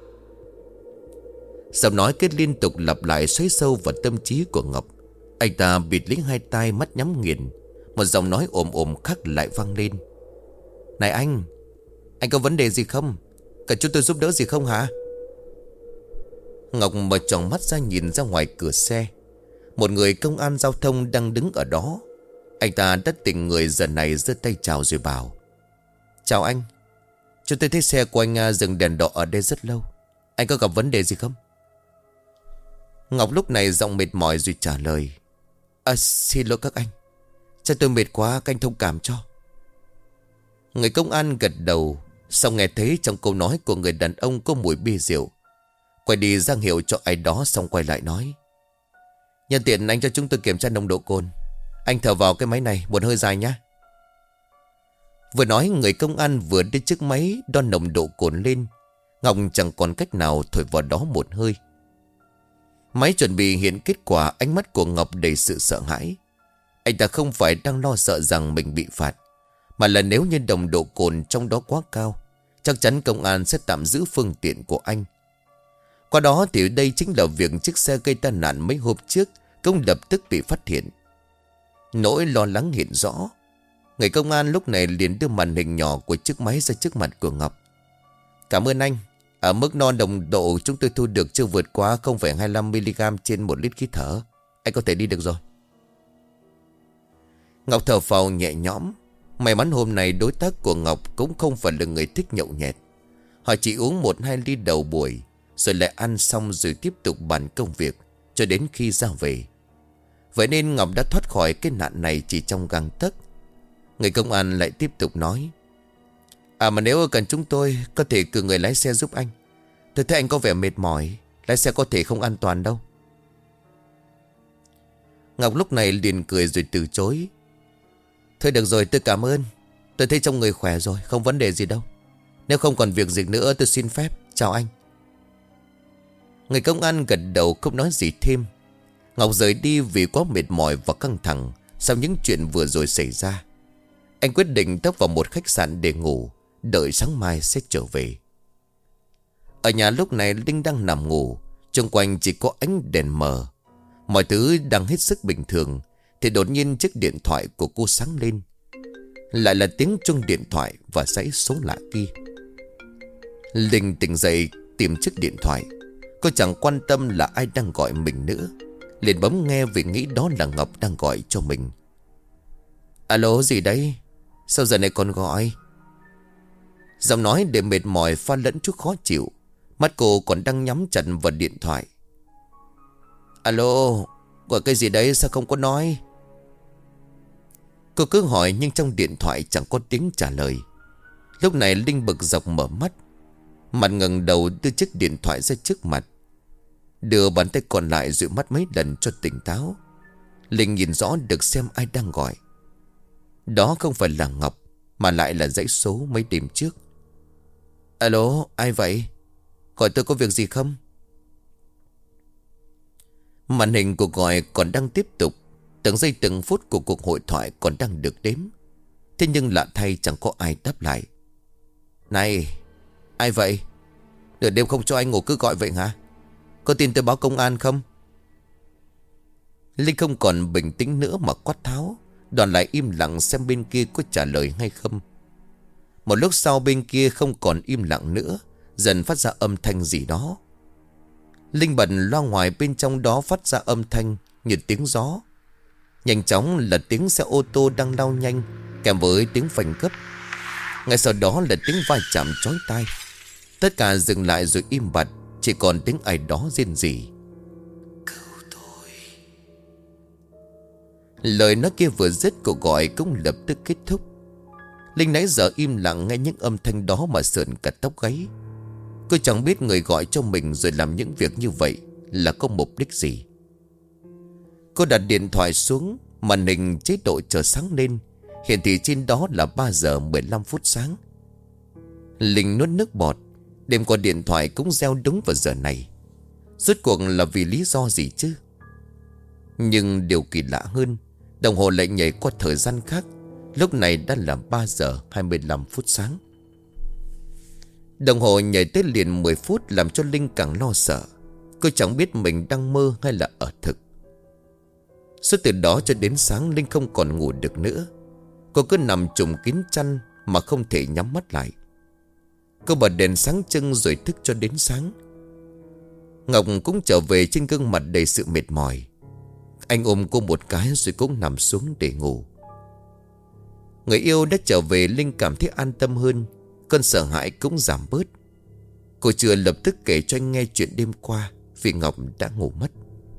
Giọng nói kết liên tục lặp lại, xoáy sâu vào tâm trí của Ngọc. Anh ta bịt lấy hai tai, mắt nhắm nghiền. Một giọng nói ồm ồm khác lại vang lên. Này anh, anh có vấn đề gì không? Cần chúng tôi giúp đỡ gì không hả? Ngọc mở tròn mắt ra nhìn ra ngoài cửa xe. Một người công an giao thông đang đứng ở đó. Anh ta đã tỉnh người, giờ này giơ tay chào rồi bảo. Chào anh, chúng tôi thấy xe của anh dừng đèn đỏ ở đây rất lâu. Anh có gặp vấn đề gì không? Ngọc lúc này giọng mệt mỏi rồi trả lời. À, xin lỗi các anh, chắc tôi mệt quá, các anh thông cảm cho. Người công an gật đầu. Xong nghe thấy trong câu nói của người đàn ông có mùi bia rượu. Quay đi ra hiệu cho ai đó, xong quay lại nói. Nhân tiện anh cho chúng tôi kiểm tra nồng độ cồn. Anh thở vào cái máy này một hơi dài nhé. Vừa nói, người công an vừa đưa chiếc máy đo nồng độ cồn lên. Ngọc chẳng còn cách nào thổi vào đó một hơi. Máy chuẩn bị hiện kết quả. Ánh mắt của Ngọc đầy sự sợ hãi. Anh ta không phải đang lo sợ rằng mình bị phạt, mà là nếu như nồng độ cồn trong đó quá cao, chắc chắn công an sẽ tạm giữ phương tiện của anh. Qua đó thì đây chính là việc chiếc xe gây tai nạn mấy hôm trước cũng lập tức bị phát hiện. Nỗi lo lắng hiện rõ. Người công an lúc này liền đưa màn hình nhỏ của chiếc máy ra trước mặt của Ngọc. Cảm ơn anh. Ở mức đo nồng độ chúng tôi thu được chưa vượt quá không phẩy hai mươi lăm mi-li-gam trên một lít khí thở. Anh có thể đi được rồi. Ngọc thở phào nhẹ nhõm. May mắn hôm nay đối tác của Ngọc cũng không phải là người thích nhậu nhẹt. Họ chỉ uống một hai ly đầu buổi, rồi lại ăn xong rồi tiếp tục bàn công việc cho đến khi ra về. Vậy nên Ngọc đã thoát khỏi cái nạn này chỉ trong gang tấc. Người công an lại tiếp tục nói. À mà nếu cần chúng tôi có thể cử người lái xe giúp anh. Tôi thấy anh có vẻ mệt mỏi, Lái xe có thể không an toàn đâu. Ngọc lúc này liền cười rồi từ chối. Thôi được rồi, tôi cảm ơn. Tôi thấy trong người khỏe rồi, không vấn đề gì đâu. Nếu không còn việc gì nữa tôi xin phép. Chào anh. Người công an gật đầu không nói gì thêm. Ngọc rời đi vì quá mệt mỏi và căng thẳng sau những chuyện vừa rồi xảy ra. Anh quyết định tấp vào một khách sạn để ngủ, đợi sáng mai sẽ trở về. Ở nhà lúc này Linh đang nằm ngủ, xung quanh chỉ có ánh đèn mờ. Mọi thứ đang hết sức bình thường thì đột nhiên chiếc điện thoại của cô sáng lên. Lại là tiếng chuông điện thoại và dãy số lạ kia. Linh tỉnh dậy tìm chiếc điện thoại. Cô chẳng quan tâm là ai đang gọi mình nữa, liền bấm nghe vì nghĩ đó là Ngọc đang gọi cho mình. Alo, gì đấy? Sao giờ này còn gọi? Giọng nói để mệt mỏi pha lẫn chút khó chịu. Mắt cô còn đang nhắm chặt vào điện thoại. Alo, gọi cái gì đấy sao không có nói? Cô cứ hỏi nhưng trong điện thoại chẳng có tiếng trả lời. Lúc này Linh bực dọc mở mắt. Mặt ngẩng đầu đưa chiếc điện thoại ra trước mặt, đưa bàn tay còn lại dụi mắt mấy lần cho tỉnh táo. Linh nhìn rõ được xem ai đang gọi. Đó không phải là Ngọc, mà lại là dãy số mấy đêm trước. Alo, ai vậy? Gọi tôi có việc gì không? Màn hình cuộc gọi còn đang tiếp tục. Từng giây từng phút của cuộc hội thoại còn đang được đếm. Thế nhưng lạ thay chẳng có ai đáp lại. Này, ai vậy? Nửa đêm không cho anh ngủ cứ gọi vậy hả? Có tin tôi báo công an không? Linh không còn bình tĩnh nữa mà quát tháo. Đoàn lại im lặng xem bên kia có trả lời hay không. Một lúc sau bên kia không còn im lặng nữa, dần phát ra âm thanh gì đó. Linh bật loa ngoài bên trong đó phát ra âm thanh như tiếng gió. Nhanh chóng là tiếng xe ô tô đang lao nhanh, kèm với tiếng phanh gấp. Ngay sau đó là tiếng va chạm chói tai. Tất cả dừng lại rồi im bặt, chỉ còn tiếng ai đó rên rỉ. Cứu tôi. Lời nói kia vừa dứt, cuộc gọi cũng lập tức kết thúc. Linh nãy giờ im lặng nghe những âm thanh đó mà sợn cả tóc gáy. Cô chẳng biết người gọi cho mình rồi làm những việc như vậy là có mục đích gì. Cô đặt điện thoại xuống, màn hình chế độ chờ sáng lên, hiển thị trên đó là ba giờ mười lăm phút sáng. Linh nuốt nước bọt. Đêm qua điện thoại cũng reo đúng vào giờ này. Rốt cuộc là vì lý do gì chứ? Nhưng điều kỳ lạ hơn, đồng hồ lại nhảy qua thời gian khác. Lúc này đã là ba giờ hai mươi lăm phút sáng. Đồng hồ nhảy tới liền mười phút làm cho Linh càng lo sợ. Cô chẳng biết mình đang mơ hay là ở thực. Suốt từ đó cho đến sáng Linh không còn ngủ được nữa. Cô cứ nằm trùm kín chăn mà không thể nhắm mắt lại. Cô bật đèn sáng trưng rồi thức cho đến sáng. Ngọc cũng trở về trên gương mặt đầy sự mệt mỏi. Anh ôm cô một cái rồi cũng nằm xuống để ngủ. Người yêu đã trở về, Linh cảm thấy an tâm hơn. Cơn sợ hãi cũng giảm bớt. Cô chưa lập tức kể cho anh nghe chuyện đêm qua, vì Ngọc đã ngủ mất.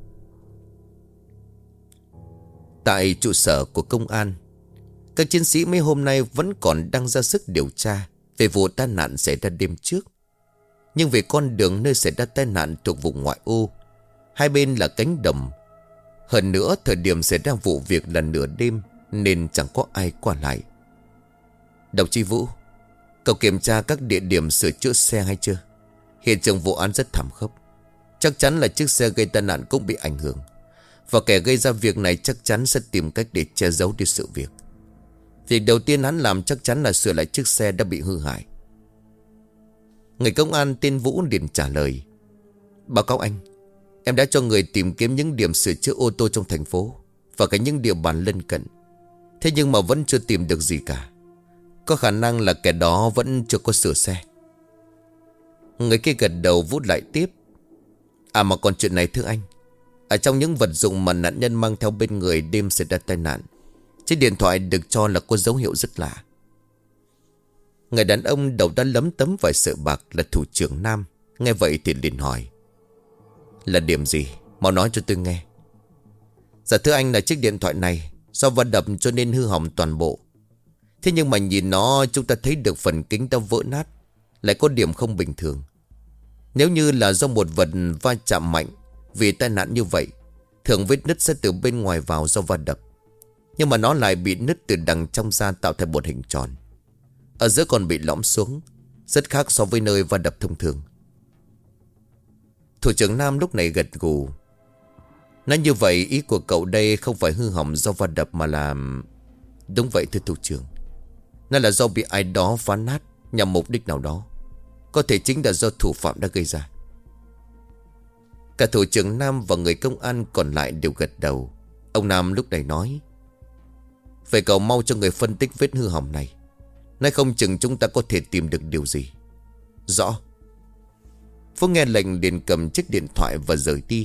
Tại trụ sở của công an, các chiến sĩ mấy hôm nay vẫn còn đang ra sức điều tra về vụ tai nạn xảy ra đêm trước. Nhưng vì con đường nơi xảy ra tai nạn thuộc vùng ngoại ô, hai bên là cánh đồng. Hơn nữa thời điểm xảy ra vụ việc là nửa đêm, nên chẳng có ai qua lại. Đồng chí Vũ, cậu kiểm tra các địa điểm sửa chữa xe hay chưa? Hiện trường vụ án rất thảm khốc. Chắc chắn là chiếc xe gây tai nạn cũng bị ảnh hưởng, và kẻ gây ra việc này chắc chắn sẽ tìm cách để che giấu đi sự việc. Việc đầu tiên hắn làm chắc chắn là sửa lại chiếc xe đã bị hư hại. Người công an tên Vũ liền trả lời. Báo cáo anh, em đã cho người tìm kiếm những điểm sửa chữa ô tô trong thành phố và cả những địa bàn lân cận. Thế nhưng mà vẫn chưa tìm được gì cả. Có khả năng là kẻ đó vẫn chưa có sửa xe. Người kia gật đầu. Vũ lại tiếp. À mà còn chuyện này thưa anh, ở trong những vật dụng mà nạn nhân mang theo bên người đêm xảy ra tai nạn, chiếc điện thoại được cho là có dấu hiệu rất lạ. Người đàn ông đầu đã lấm tấm vài sợi bạc là thủ trưởng Nam, nghe vậy thì liền hỏi. Là điểm gì? Mau nói cho tôi nghe. Dạ thưa anh, là chiếc điện thoại này do va đập cho nên hư hỏng toàn bộ. Thế nhưng mà nhìn nó chúng ta thấy được phần kính đã vỡ nát, lại có điểm không bình thường. Nếu như là do một vật va chạm mạnh vì tai nạn như vậy, thường vết nứt sẽ từ bên ngoài vào do va đập. Nhưng mà nó lại bị nứt từ đằng trong ra, tạo thành một hình tròn. Ở giữa còn bị lõm xuống, rất khác so với nơi va đập thông thường. Thủ trưởng Nam lúc này gật gù. Nói như vậy ý của cậu đây không phải hư hỏng do va đập mà là... Đúng vậy thưa thủ trưởng. Nó là do bị ai đó phá nát nhằm mục đích nào đó. Có thể chính là do thủ phạm đã gây ra. Cả thủ trưởng Nam và người công an còn lại đều gật đầu. Ông Nam lúc này nói: vậy cậu mau cho người phân tích vết hư hỏng này. Nói không chừng chúng ta có thể tìm được điều gì. Rõ. Phúc nghe lệnh liền cầm chiếc điện thoại và rời đi.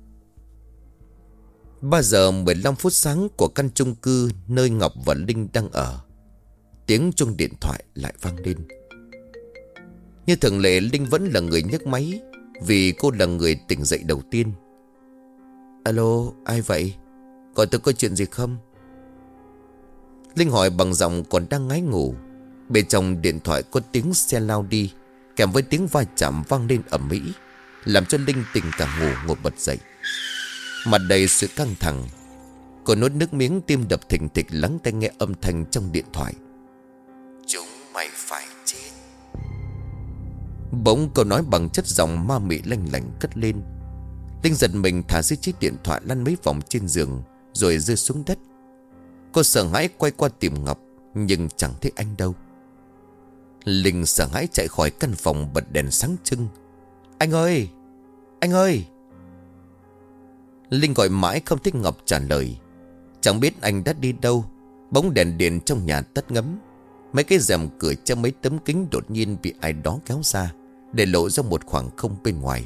Ba giờ mười lăm phút sáng của căn chung cư nơi Ngọc và Linh đang ở, tiếng chuông điện thoại lại vang lên. Như thường lệ, Linh vẫn là người nhấc máy, vì cô là người tỉnh dậy đầu tiên. Alo, ai vậy? Gọi tôi có chuyện gì không? Linh hỏi bằng giọng còn đang ngái ngủ. Bên trong điện thoại có tiếng xe lao đi, kèm với tiếng va chạm vang lên ầm ĩ, làm cho Linh tỉnh cả ngủ ngồi bật dậy. Mặt đầy sự căng thẳng, cô nuốt nước miếng, tim đập thình thịch, lắng tai nghe âm thanh trong điện thoại. Chúng mày phải chết. Bỗng câu nói bằng chất giọng ma mị lanh lảnh cất lên. Linh giật mình thả dưới chiếc điện thoại, lăn mấy vòng trên giường rồi rơi xuống đất. Cô sợ hãi quay qua tìm Ngọc, nhưng chẳng thấy anh đâu. Linh sợ hãi chạy khỏi căn phòng, bật đèn sáng trưng. Anh ơi! Anh ơi! Linh gọi mãi không thấy Ngọc trả lời. Chẳng biết anh đã đi đâu. Bóng đèn điện trong nhà tắt ngấm. Mấy cái rèm cửa trong mấy tấm kính đột nhiên bị ai đó kéo ra, để lộ ra một khoảng không bên ngoài.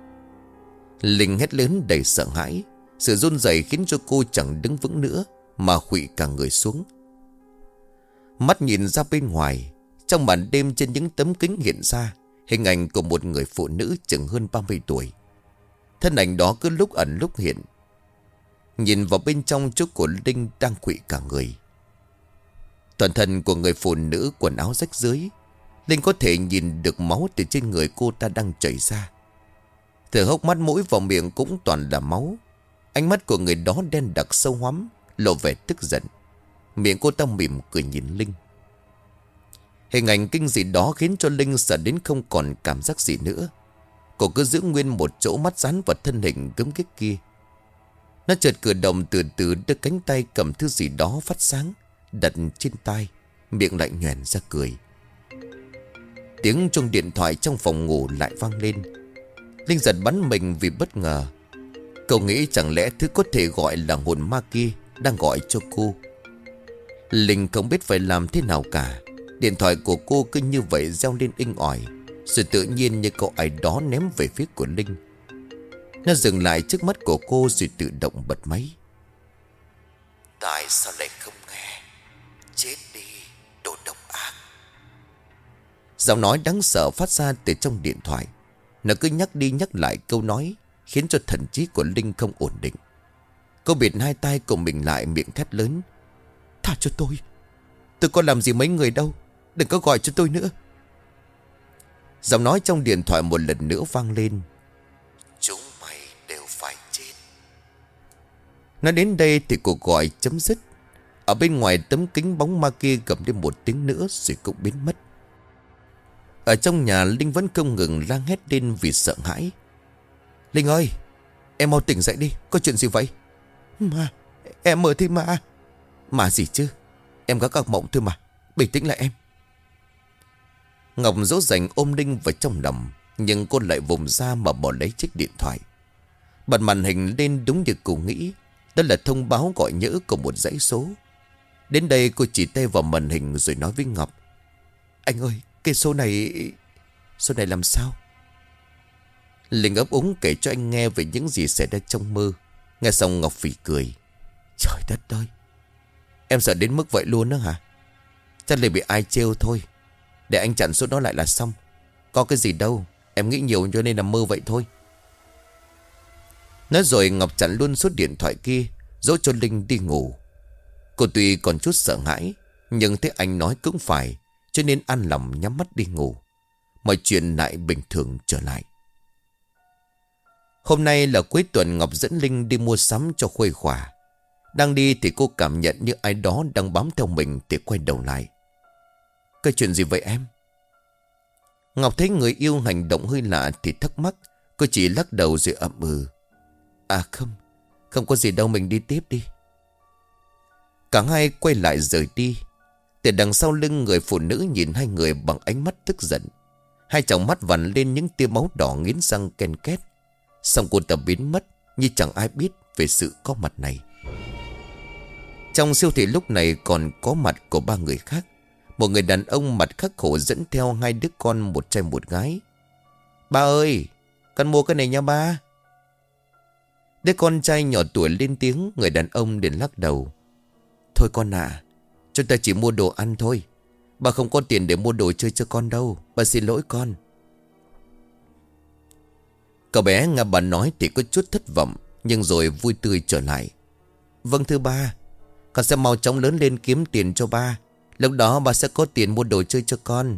Linh hét lớn đầy sợ hãi. Sự run rẩy khiến cho cô chẳng đứng vững nữa, mà khuỵu cả người xuống. Mắt nhìn ra bên ngoài, trong màn đêm trên những tấm kính hiện ra hình ảnh của một người phụ nữ chừng hơn ba mươi tuổi. Thân ảnh đó cứ lúc ẩn lúc hiện. Nhìn vào bên trong, chỗ của Linh đang khuỵu cả người. Toàn thân của người phụ nữ quần áo rách rưới. Linh có thể nhìn được máu từ trên người cô ta đang chảy ra. Từ hốc mắt, mũi vào miệng cũng toàn là máu. Ánh mắt của người đó đen đặc sâu hoắm, lộ vẻ tức giận. Miệng cô ta mỉm cười nhìn Linh. Hình ảnh kinh dị đó khiến cho Linh sợ đến không còn cảm giác gì nữa. Cô cứ giữ nguyên một chỗ, mắt dán vào thân hình gớm ghiếc kia. Nó chợt cử động, từ từ đưa cánh tay cầm thứ gì đó phát sáng, đặt trên tai, miệng lại nhoẻn ra cười. Tiếng chuông điện thoại trong phòng ngủ lại vang lên. Linh giật bắn mình vì bất ngờ. Cậu nghĩ chẳng lẽ thứ có thể gọi là hồn ma kia đang gọi cho cô. Linh không biết phải làm thế nào cả. Điện thoại của cô cứ như vậy reo lên inh ỏi, rồi tự nhiên như có ai đó ném về phía của Linh. Nó dừng lại trước mắt của cô rồi tự động bật máy. Tại sao lại không nghe? Chết đi, đồ độc ác. Giọng nói đáng sợ phát ra từ trong điện thoại. Nó cứ nhắc đi nhắc lại câu nói, khiến cho thần trí của Linh không ổn định. Cô bịt hai tay của mình lại, miệng thét lớn. Tha cho tôi. Tôi có làm gì mấy người đâu. Đừng có gọi cho tôi nữa. Giọng nói trong điện thoại một lần nữa vang lên. Chúng mày đều phải chết. Nói đến đây thì cuộc gọi chấm dứt. Ở bên ngoài tấm kính, bóng ma kia gầm lên một tiếng nữa rồi cũng biến mất. Ở trong nhà, Linh vẫn không ngừng la hét lên vì sợ hãi. Linh ơi, em mau tỉnh dậy đi. Có chuyện gì vậy? Mà, em mơ thấy ma. Mà gì chứ? Em có các mộng thôi mà. Bình tĩnh lại em. Ngọc dỗ dành ôm Linh vào trong lòng, nhưng cô lại vùng ra mà bỏ lấy chiếc điện thoại. Bật màn hình lên đúng như cô nghĩ. Đó là thông báo gọi nhỡ của một dãy số. Đến đây cô chỉ tay vào màn hình rồi nói với Ngọc. Anh ơi, cái số này... Số này làm sao? Linh ấp úng kể cho anh nghe về những gì xảy ra trong mơ. Nghe xong Ngọc phì cười. Trời đất ơi, em sợ đến mức vậy luôn đó hả? Chắc là bị ai trêu thôi. Để anh chặn số đó lại là xong. Có cái gì đâu, em nghĩ nhiều cho nên là mơ vậy thôi. Nói rồi Ngọc chặn luôn số điện thoại kia, dỗ cho Linh đi ngủ. Cô tuy còn chút sợ hãi, nhưng thấy anh nói cũng phải, cho nên an lòng nhắm mắt đi ngủ. Mọi chuyện lại bình thường trở lại. Hôm nay là cuối tuần, Ngọc dẫn Linh đi mua sắm cho khuây khỏa. Đang đi thì cô cảm nhận như ai đó đang bám theo mình thì quay đầu lại. Cái chuyện gì vậy em? Ngọc thấy người yêu hành động hơi lạ thì thắc mắc. Cô chỉ lắc đầu rồi ậm ừ. À không, không có gì đâu, mình đi tiếp đi. Cả hai quay lại rời đi. Từ đằng sau lưng người phụ nữ nhìn hai người bằng ánh mắt tức giận. Hai tròng mắt vằn lên những tia máu đỏ nghiến răng ken két. Xong cô ta biến mất như chẳng ai biết về sự có mặt này. Trong siêu thị lúc này còn có mặt của ba người khác. Một người đàn ông mặt khắc khổ dẫn theo hai đứa con, một trai một gái. Ba ơi, con mua cái này nha ba. Đứa con trai nhỏ tuổi lên tiếng. Người đàn ông liền lắc đầu. Thôi con à, chúng ta chỉ mua đồ ăn thôi. Bà không có tiền để mua đồ chơi cho con đâu. Bà xin lỗi con. Cậu bé nghe bà nói thì có chút thất vọng, nhưng rồi vui tươi trở lại. Vâng thưa ba, con sẽ mau chóng lớn lên kiếm tiền cho ba. Lúc đó bà sẽ có tiền mua đồ chơi cho con.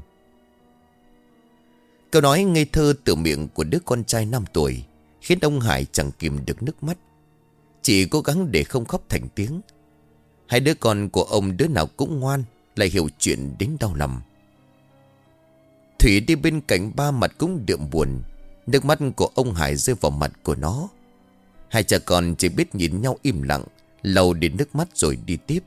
Câu nói ngây thơ từ miệng của đứa con trai năm tuổi khiến ông Hải chẳng kìm được nước mắt. Chỉ cố gắng để không khóc thành tiếng. Hai đứa con của ông đứa nào cũng ngoan, lại hiểu chuyện đến đau lòng. Thủy đi bên cạnh ba, mặt cũng đượm buồn. Nước mắt của ông Hải rơi vào mặt của nó. Hai cha con chỉ biết nhìn nhau im lặng, lau đi nước mắt rồi đi tiếp.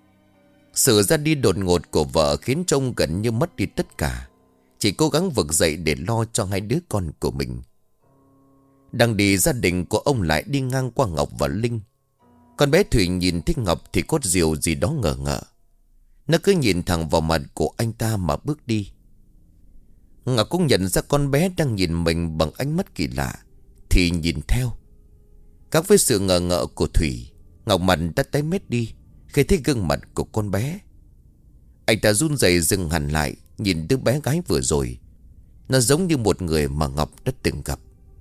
Sự ra đi đột ngột của vợ khiến trông gần như mất đi tất cả. Chỉ cố gắng vực dậy để lo cho hai đứa con của mình. Đang đi, gia đình của ông lại đi ngang qua Ngọc và Linh. Con bé Thủy nhìn thấy Ngọc thì có điều gì đó ngờ ngợ. Nó cứ nhìn thẳng vào mặt của anh ta mà bước đi. Ngọc cũng nhận ra con bé đang nhìn mình bằng ánh mắt kỳ lạ, thì nhìn theo. Khác với sự ngờ ngợ của Thủy, Ngọc mặt đã tái mét đi khi thấy gương mặt của con bé. Anh ta run rẩy dừng hẳn lại, nhìn đứa bé gái vừa rồi. Nó giống như một người mà Ngọc đã từng gặp.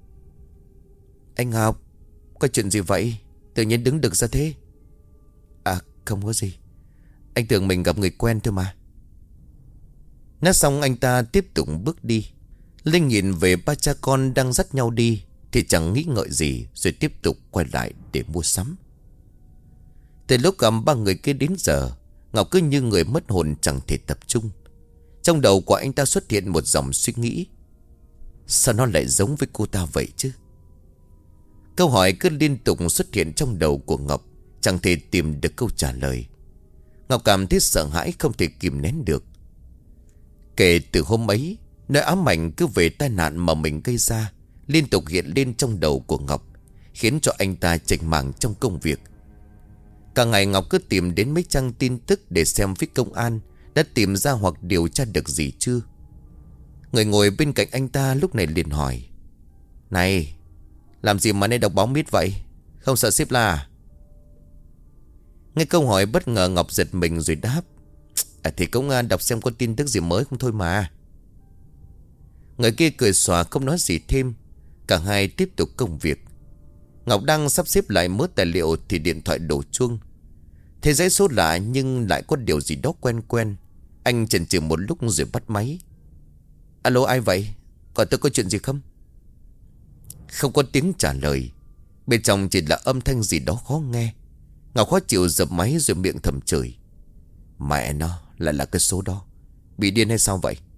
Anh Ngọc, có chuyện gì vậy? Tự nhiên đứng được ra thế. À không có gì, anh tưởng mình gặp người quen thôi mà. Nói xong anh ta tiếp tục bước đi. Linh nhìn về ba cha con đang dắt nhau đi thì chẳng nghĩ ngợi gì, rồi tiếp tục quay lại để mua sắm. Từ lúc gặp ba người kia đến giờ, Ngọc cứ như người mất hồn, chẳng thể tập trung. Trong đầu của anh ta xuất hiện một dòng suy nghĩ. Sao nó lại giống với cô ta vậy chứ? Câu hỏi cứ liên tục xuất hiện trong đầu của Ngọc, chẳng thể tìm được câu trả lời. Ngọc cảm thấy sợ hãi không thể kìm nén được. Kể từ hôm ấy, nỗi ám ảnh cứ về tai nạn mà mình gây ra liên tục hiện lên trong đầu của Ngọc, khiến cho anh ta chệch mảng trong công việc. Cả ngày Ngọc cứ tìm đến mấy trang tin tức để xem phía công an đã tìm ra hoặc điều tra được gì chưa. Người ngồi bên cạnh anh ta lúc này liền hỏi. Này, làm gì mà nay đọc báo miết vậy? Không sợ xếp la à? Nghe câu hỏi bất ngờ, Ngọc giật mình rồi đáp. À thì cũng đọc xem có tin tức gì mới không thôi mà. Người kia cười xòa không nói gì thêm. Cả hai tiếp tục công việc. Ngọc đang sắp xếp lại mớ tài liệu thì điện thoại đổ chuông. Thế dãy số lạ nhưng lại có điều gì đó quen quen. Anh chần chừ một lúc rồi bắt máy. Alo, ai vậy? Gọi tôi có chuyện gì không? Không có tiếng trả lời. Bên trong chỉ là âm thanh gì đó khó nghe. Ngọc khó chịu dập máy rồi miệng thầm chửi. Mẹ nó, lại là cái số đó. Bị điên hay sao vậy?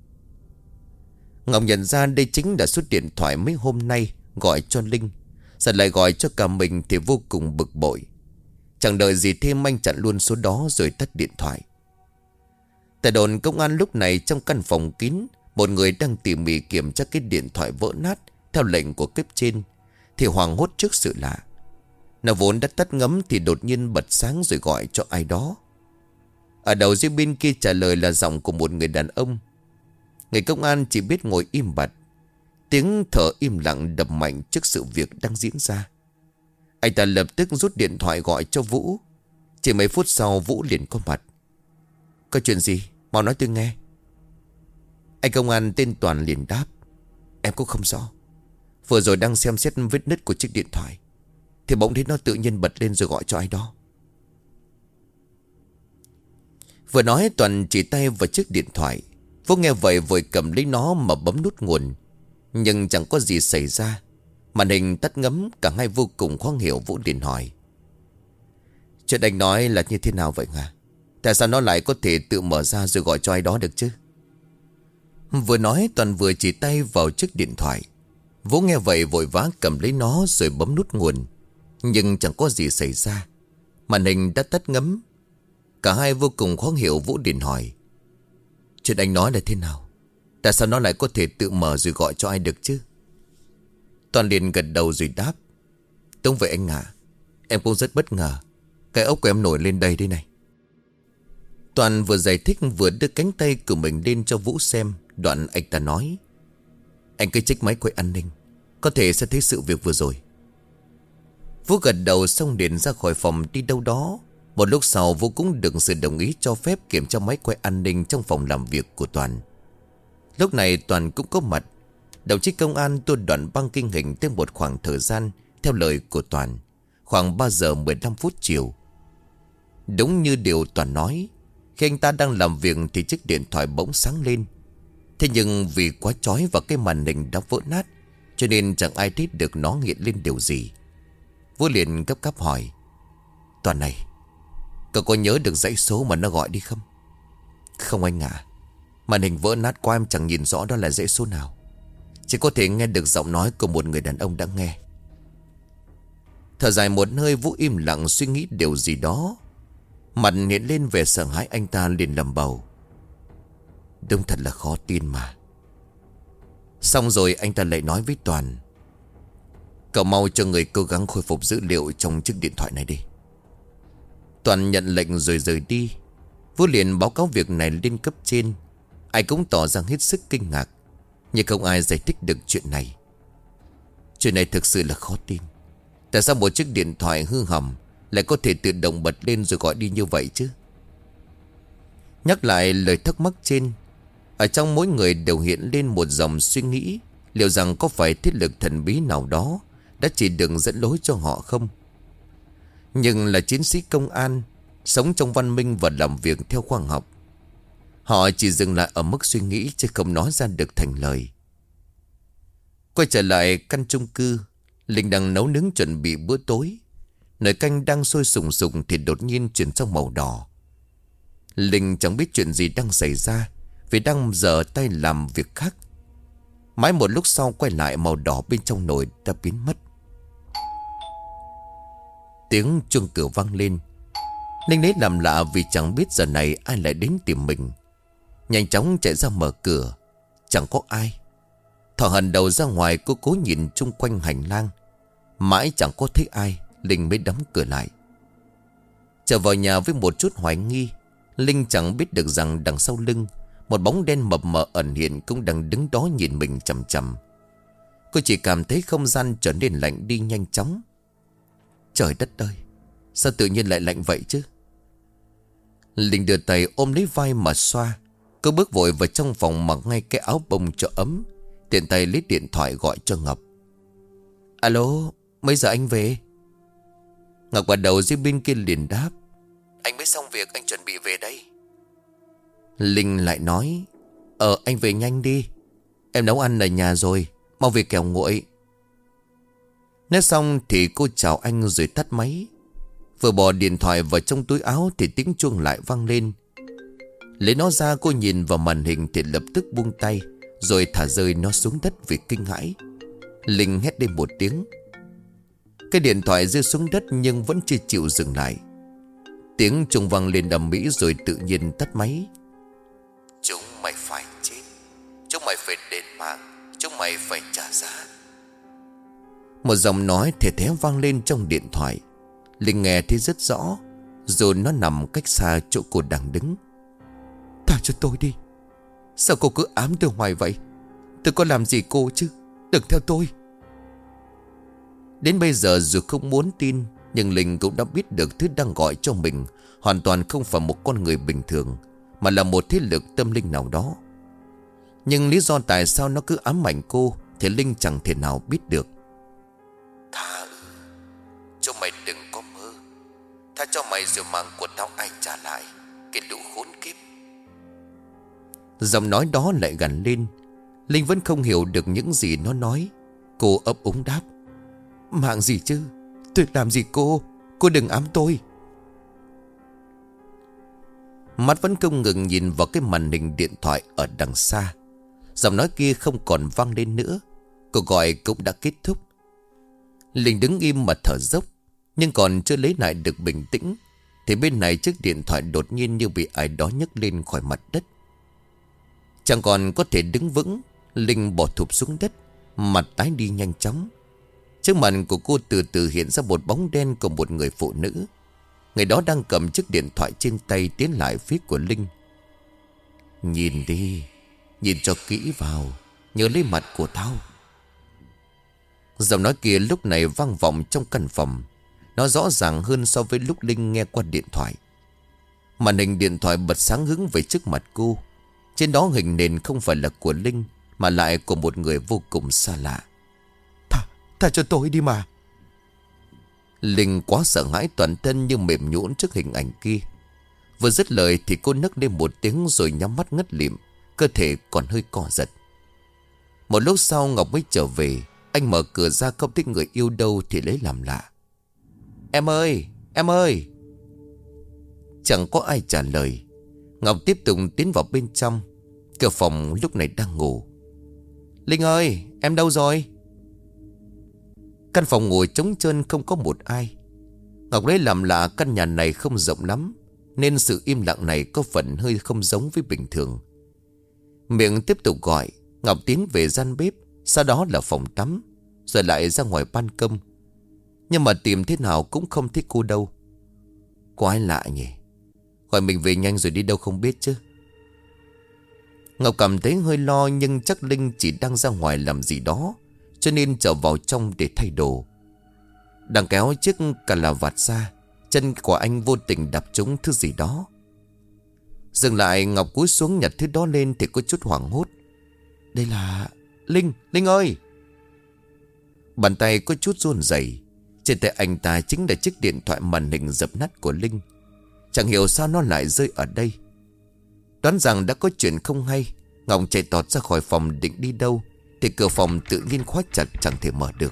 Ngọc nhận ra đây chính là số điện thoại mấy hôm nay gọi cho Linh, giờ lại gọi cho cả mình thì vô cùng bực bội. Chẳng đợi gì thêm, anh chặn luôn số đó rồi tắt điện thoại. Tại đồn công an lúc này trong căn phòng kín, một người đang tỉ mỉ kiểm tra cái điện thoại vỡ nát theo lệnh của cấp trên thì hoảng hốt trước sự lạ. Nó vốn đã tắt ngấm thì đột nhiên bật sáng rồi gọi cho ai đó. Ở đầu dây bên kia trả lời là giọng của một người đàn ông. Người công an chỉ biết ngồi im bặt, tiếng thở im lặng đập mạnh trước sự việc đang diễn ra. Anh ta lập tức rút điện thoại gọi cho Vũ. Chỉ mấy phút sau Vũ liền có mặt. Có chuyện gì? Mau nói tôi nghe. Anh công an tên Toàn liền đáp. Em cũng không rõ. Vừa rồi đang xem xét vết nứt của chiếc điện thoại thì bỗng thấy nó tự nhiên bật lên rồi gọi cho ai đó. Vừa nói Toàn chỉ tay vào chiếc điện thoại. Vũ nghe vậy vội cầm lấy nó mà bấm nút nguồn. Nhưng chẳng có gì xảy ra. Màn hình tắt ngấm, cả hai vô cùng khó hiểu. Vũ liền hỏi: chuyện anh nói là như thế nào vậy Nga? Tại sao nó lại có thể tự mở ra rồi gọi cho ai đó được chứ? Vừa nói Toàn vừa chỉ tay vào chiếc điện thoại. Vũ nghe vậy vội vã cầm lấy nó rồi bấm nút nguồn. Nhưng chẳng có gì xảy ra. Màn hình đã tắt ngấm. Cả hai vô cùng khó hiểu. Vũ liền hỏi: chuyện anh nói là thế nào? Tại sao nó lại có thể tự mở rồi gọi cho ai được chứ? Toàn liền gật đầu rồi đáp: đúng vậy anh ạ. Em cũng rất bất ngờ. Cái ốc của em nổi lên đây đây này. Toàn vừa giải thích vừa đưa cánh tay của mình lên cho Vũ xem. Đoạn anh ta nói: anh cứ check máy quay an ninh, có thể sẽ thấy sự việc vừa rồi. Vũ gật đầu xong liền ra khỏi phòng đi đâu đó. Một lúc sau Vũ cũng được sự đồng ý cho phép kiểm tra máy quay an ninh trong phòng làm việc của Toàn. Lúc này Toàn cũng có mặt. Đồng chí công an tua đoạn băng kinh hình thêm một khoảng thời gian. Theo lời của Toàn, khoảng ba giờ mười lăm phút chiều. Đúng như điều Toàn nói, khi anh ta đang làm việc thì chiếc điện thoại bỗng sáng lên. Thế nhưng vì quá chói và cái màn hình đã vỡ nát, cho nên chẳng ai thấy được nó hiện lên điều gì. Vũ liền gấp gáp hỏi: Toàn này, cậu có nhớ được dãy số mà nó gọi đi không? Không anh ạ. Màn hình vỡ nát qua em chẳng nhìn rõ đó là dãy số nào. Chỉ có thể nghe được giọng nói của một người đàn ông đã nghe. Thở dài một hơi, Vũ im lặng suy nghĩ điều gì đó. Mặt hiện lên vẻ sợ hãi, anh ta liền lẩm bẩm: đúng thật là khó tin mà. Xong rồi anh ta lại nói với Toàn: cậu mau cho người cố gắng khôi phục dữ liệu trong chiếc điện thoại này đi. Toàn nhận lệnh rồi rời đi. Vũ liền báo cáo việc này lên cấp trên. Ai cũng tỏ ra hết sức kinh ngạc, nhưng không ai giải thích được chuyện này. Chuyện này thực sự là khó tin. Tại sao một chiếc điện thoại hư hỏng lại có thể tự động bật lên rồi gọi đi như vậy chứ? Nhắc lại lời thắc mắc trên, ở trong mỗi người đều hiện lên một dòng suy nghĩ. Liệu rằng có phải thiết lực thần bí nào đó đã chỉ đường dẫn lối cho họ không? Nhưng là chiến sĩ công an, sống trong văn minh và làm việc theo khoa học, họ chỉ dừng lại ở mức suy nghĩ chứ không nói ra được thành lời. Quay trở lại căn chung cư, Linh đang nấu nướng chuẩn bị bữa tối. Nồi canh đang sôi sùng sùng thì đột nhiên chuyển sang màu đỏ. Linh chẳng biết chuyện gì đang xảy ra, vì đang giở tay làm việc khác. Mãi một lúc sau quay lại, màu đỏ bên trong nồi đã biến mất. Tiếng chuông cửa vang lên. Linh lấy làm lạ vì chẳng biết giờ này ai lại đến tìm mình. Nhanh chóng chạy ra mở cửa. Chẳng có ai. Thò hằn đầu ra ngoài, cô cố nhìn chung quanh hành lang. Mãi chẳng có thấy ai, Linh mới đóng cửa lại. Trở vào nhà với một chút hoài nghi, Linh chẳng biết được rằng đằng sau lưng một bóng đen mập mờ ẩn hiện cũng đang đứng đó nhìn mình chằm chằm. Cô chỉ cảm thấy không gian trở nên lạnh đi nhanh chóng. Trời đất ơi, sao tự nhiên lại lạnh vậy chứ? Linh đưa tay ôm lấy vai mà xoa. Cô bước vội vào trong phòng mặc ngay cái áo bông cho ấm, tiện tay lấy điện thoại gọi cho Ngọc. Alo, mấy giờ anh về? Ngọc vào đầu dưới bên kia liền đáp: anh mới xong việc, anh chuẩn bị về đây. Linh lại nói: Ờ anh về nhanh đi, em nấu ăn ở nhà rồi, mau về kẻo nguội. Nói xong thì cô chào anh rồi tắt máy. Vừa bỏ điện thoại vào trong túi áo thì tiếng chuông lại vang lên. Lấy nó ra, cô nhìn vào màn hình thì lập tức buông tay, rồi thả rơi nó xuống đất vì kinh hãi. Linh hét lên một tiếng. Cái điện thoại rơi xuống đất nhưng vẫn chưa chịu dừng lại. Tiếng chuông vang lên ầm ĩ rồi tự nhiên tắt máy. Chúng mày phải chết, chúng mày phải đền mạng, chúng mày phải trả giá. Một giọng nói thề thé vang lên trong điện thoại. Linh nghe thấy rất rõ, dù nó nằm cách xa chỗ cô đang đứng. Tha cho tôi đi. Sao cô cứ ám tôi hoài vậy? Tôi có làm gì cô chứ? Đừng theo tôi. Đến bây giờ dù không muốn tin, nhưng Linh cũng đã biết được thứ đang gọi cho mình hoàn toàn không phải một con người bình thường, mà là một thế lực tâm linh nào đó. Nhưng lý do tại sao nó cứ ám ảnh cô thì Linh chẳng thể nào biết được. Tha ư? Cho mày đừng có mơ. Tha cho mày rồi mạng của tao ai trả lại, cái lũ khốn kiếp. Giọng nói đó lại gằn lên. Linh vẫn không hiểu được những gì nó nói. Cô ấp úng đáp: Mạng gì chứ? Tôi làm gì cô? Cô đừng ám tôi. Mắt vẫn không ngừng nhìn vào cái màn hình điện thoại ở đằng xa. Giọng nói kia không còn vang lên nữa. Cuộc gọi cũng đã kết thúc. Linh đứng im mà thở dốc, nhưng còn chưa lấy lại được bình tĩnh thì bên này chiếc điện thoại đột nhiên như bị ai đó nhấc lên khỏi mặt đất. Chẳng còn có thể đứng vững, Linh bỏ thụp xuống đất, mặt tái đi nhanh chóng. Trước mặt của cô từ từ hiện ra một bóng đen của một người phụ nữ. Người đó đang cầm chiếc điện thoại trên tay tiến lại phía của Linh. Nhìn đi, nhìn cho kỹ vào, nhớ lấy mặt của tao. Giọng nói kia lúc này vang vọng trong căn phòng. Nó rõ ràng hơn so với lúc Linh nghe qua điện thoại. Màn hình điện thoại bật sáng hướng về trước mặt cô. Trên đó hình nền không phải là của Linh, mà lại của một người vô cùng xa lạ. Tha, tha cho tôi đi mà. Linh quá sợ hãi, toàn thân như mềm nhũn trước hình ảnh kia. Vừa dứt lời thì cô nấc lên một tiếng rồi nhắm mắt ngất lịm, cơ thể còn hơi co giật. Một lúc sau Ngọc mới trở về. Anh mở cửa ra không thấy người yêu đâu thì lấy làm lạ. Em ơi, em ơi. Chẳng có ai trả lời. Ngọc tiếp tục tiến vào bên trong. Cửa phòng lúc này đang ngủ. Linh ơi, em đâu rồi? Căn phòng ngồi trống trơn không có một ai. Ngọc lấy làm lạ, căn nhà này không rộng lắm, nên sự im lặng này có phần hơi không giống với bình thường. Miệng tiếp tục gọi. Ngọc tiến về gian bếp, sau đó là phòng tắm, rồi lại ra ngoài ban công. Nhưng mà tìm thế nào cũng không thấy cô đâu. Có ai lạ nhỉ? Gọi mình về nhanh rồi đi đâu không biết chứ. Ngọc cảm thấy hơi lo, nhưng chắc Linh chỉ đang ra ngoài làm gì đó, cho nên trở vào trong để thay đồ. Đang kéo chiếc cà la vạt ra, chân của anh vô tình đạp trúng thứ gì đó. Dừng lại, Ngọc cúi xuống nhặt thứ đó lên thì có chút hoảng hốt. Đây là... Linh, Linh ơi! Bàn tay có chút run rẩy. Trên tay anh ta chính là chiếc điện thoại màn hình dập nát của Linh. Chẳng hiểu sao nó lại rơi ở đây. Đoán rằng đã có chuyện không hay, Ngọc chạy tọt ra khỏi phòng định đi đâu thì cửa phòng tự nhiên khóa chặt, chẳng thể mở được.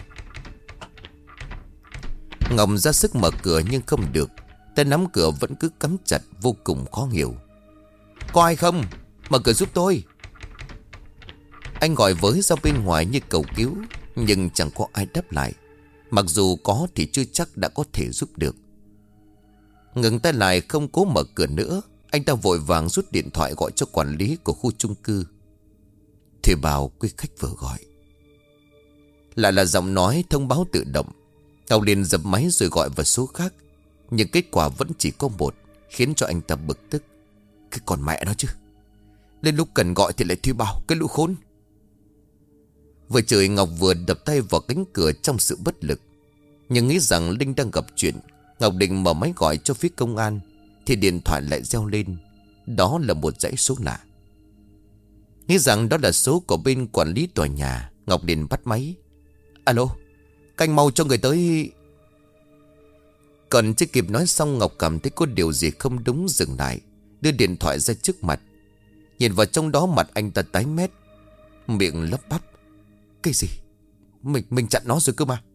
Ngọc ra sức mở cửa nhưng không được. Tay nắm cửa vẫn cứ cắm chặt, vô cùng khó hiểu. Có ai không? Mở cửa giúp tôi. Anh gọi với ra bên ngoài như cầu cứu, nhưng chẳng có ai đáp lại. Mặc dù có thì chưa chắc đã có thể giúp được. Ngừng tay lại không cố mở cửa nữa, anh ta vội vàng rút điện thoại gọi cho quản lý của khu chung cư. Thì bảo quý khách vừa gọi. Lại là giọng nói thông báo tự động. Ngọc liền dập máy rồi gọi vào số khác, nhưng kết quả vẫn chỉ có một, khiến cho anh ta bực tức. Cái con mẹ đó chứ, đến lúc cần gọi thì lại thuê bao, cái lũ khốn. Vừa chửi Ngọc vừa đập tay vào cánh cửa trong sự bất lực. Nhưng nghĩ rằng Linh đang gặp chuyện, Ngọc định mở máy gọi cho phía công an thì điện thoại lại reo lên. Đó là một dãy số lạ. Nghĩ rằng đó là số của bên quản lý tòa nhà, Ngọc liền bắt máy. Alo, canh mau cho người tới. Còn chưa kịp nói xong, Ngọc cảm thấy có điều gì không đúng, dừng lại, đưa điện thoại ra trước mặt. Nhìn vào trong đó, mặt anh ta tái mét, miệng lắp bắp. Cái gì? Mình mình chặn nó rồi cơ mà.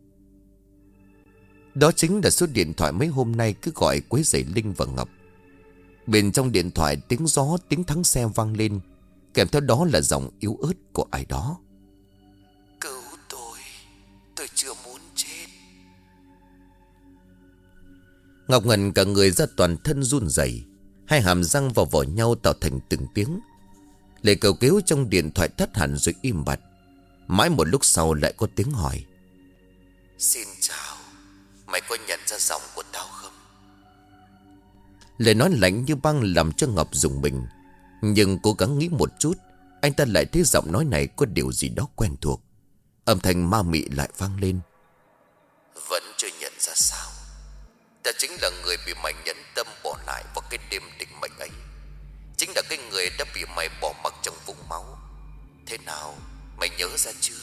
Đó chính là số điện thoại mấy hôm nay cứ gọi quấy rầy Linh và Ngọc. Bên trong điện thoại tiếng gió, tiếng thắng xe vang lên, kèm theo đó là giọng yếu ớt của ai đó. Cứu tôi, tôi chưa muốn chết. Ngọc ngẩn cả người ra, toàn thân run rẩy, hai hàm răng vào vỏ nhau tạo thành từng tiếng. Lời cầu cứu trong điện thoại tắt hẳn rồi im bặt. Mãi một lúc sau lại có tiếng hỏi. Xin chào, mày có nhận ra giọng của tao không? Lời nói lạnh như băng làm cho Ngọc rùng mình. Nhưng cố gắng nghĩ một chút, anh ta lại thấy giọng nói này có điều gì đó quen thuộc. Âm thanh ma mị lại vang lên. Vẫn chưa nhận ra sao? Ta chính là người bị mày nhẫn tâm bỏ lại vào cái đêm định mệnh ấy. Chính là cái người đã bị mày bỏ mặc trong vũng máu. Thế nào, mày nhớ ra chưa?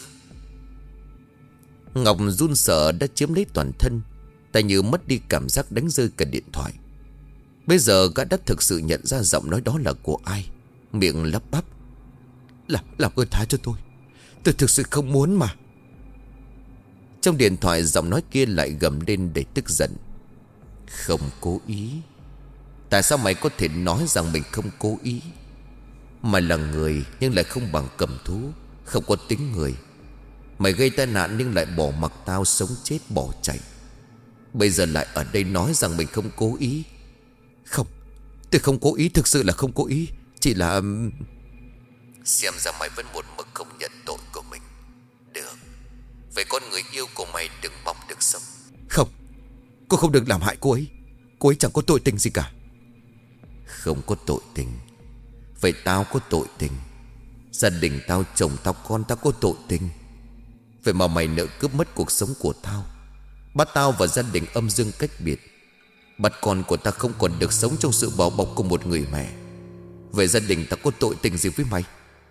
Ngọc run sợ đã chiếm lấy toàn thân. Ta như mất đi cảm giác, đánh rơi cả điện thoại. Bây giờ gã đã thực sự nhận ra giọng nói đó là của ai. Miệng lắp bắp. Làm, làm ơn tha cho tôi. Tôi thực sự không muốn mà. Trong điện thoại giọng nói kia lại gầm lên để tức giận. Không cố ý? Tại sao mày có thể nói rằng mình không cố ý? Mày là người nhưng lại không bằng cầm thú, không có tính người. Mày gây tai nạn nhưng lại bỏ mặc tao sống chết bỏ chạy. Bây giờ lại ở đây nói rằng mình không cố ý. Không, tôi không cố ý, thực sự là không cố ý. Chỉ là... Xem ra mày vẫn một mực không nhận tội của mình. Được, vậy con người yêu của mày đừng mong được sống. Không, cô không được làm hại cô ấy. Cô ấy chẳng có tội tình gì cả. Không có tội tình? Vậy tao có tội tình. Gia đình tao, chồng tao, con tao có tội tình. Vậy mà mày nỡ cướp mất cuộc sống của tao, bắt tao và gia đình âm dương cách biệt, bắt con của ta không còn được sống trong sự bảo bọc của một người mẹ. Vậy gia đình ta có tội tình gì với mày?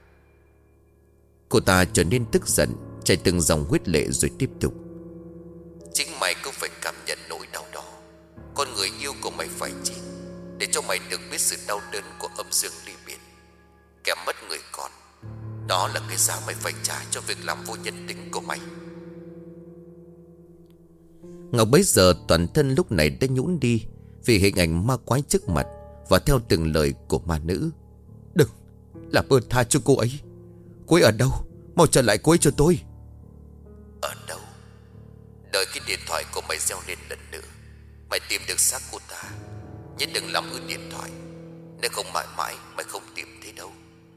Cô ta trở nên tức giận, chảy từng dòng huyết lệ rồi tiếp tục. Chính mày cũng phải cảm nhận nỗi đau đó. Con người yêu của mày phải chết, để cho mày được biết sự đau đớn của âm dương ly biệt, kẻ mất người con. Đó là cái giá mày phải trả cho việc làm vô nhân tính của mày. Ngọc bấy giờ toàn thân lúc này đã nhũn đi vì hình ảnh ma quái trước mặt và theo từng lời của ma nữ. Đừng, làm ơn tha cho cô ấy. Cô ấy ở đâu? Mau trả lại cô ấy cho tôi. Ở đâu? Đợi cái điện thoại của mày reo lên lần nữa, mày tìm được xác cô ta. Nhất đừng làm hư điện thoại, nếu không mãi mãi mày không tìm thấy đâu.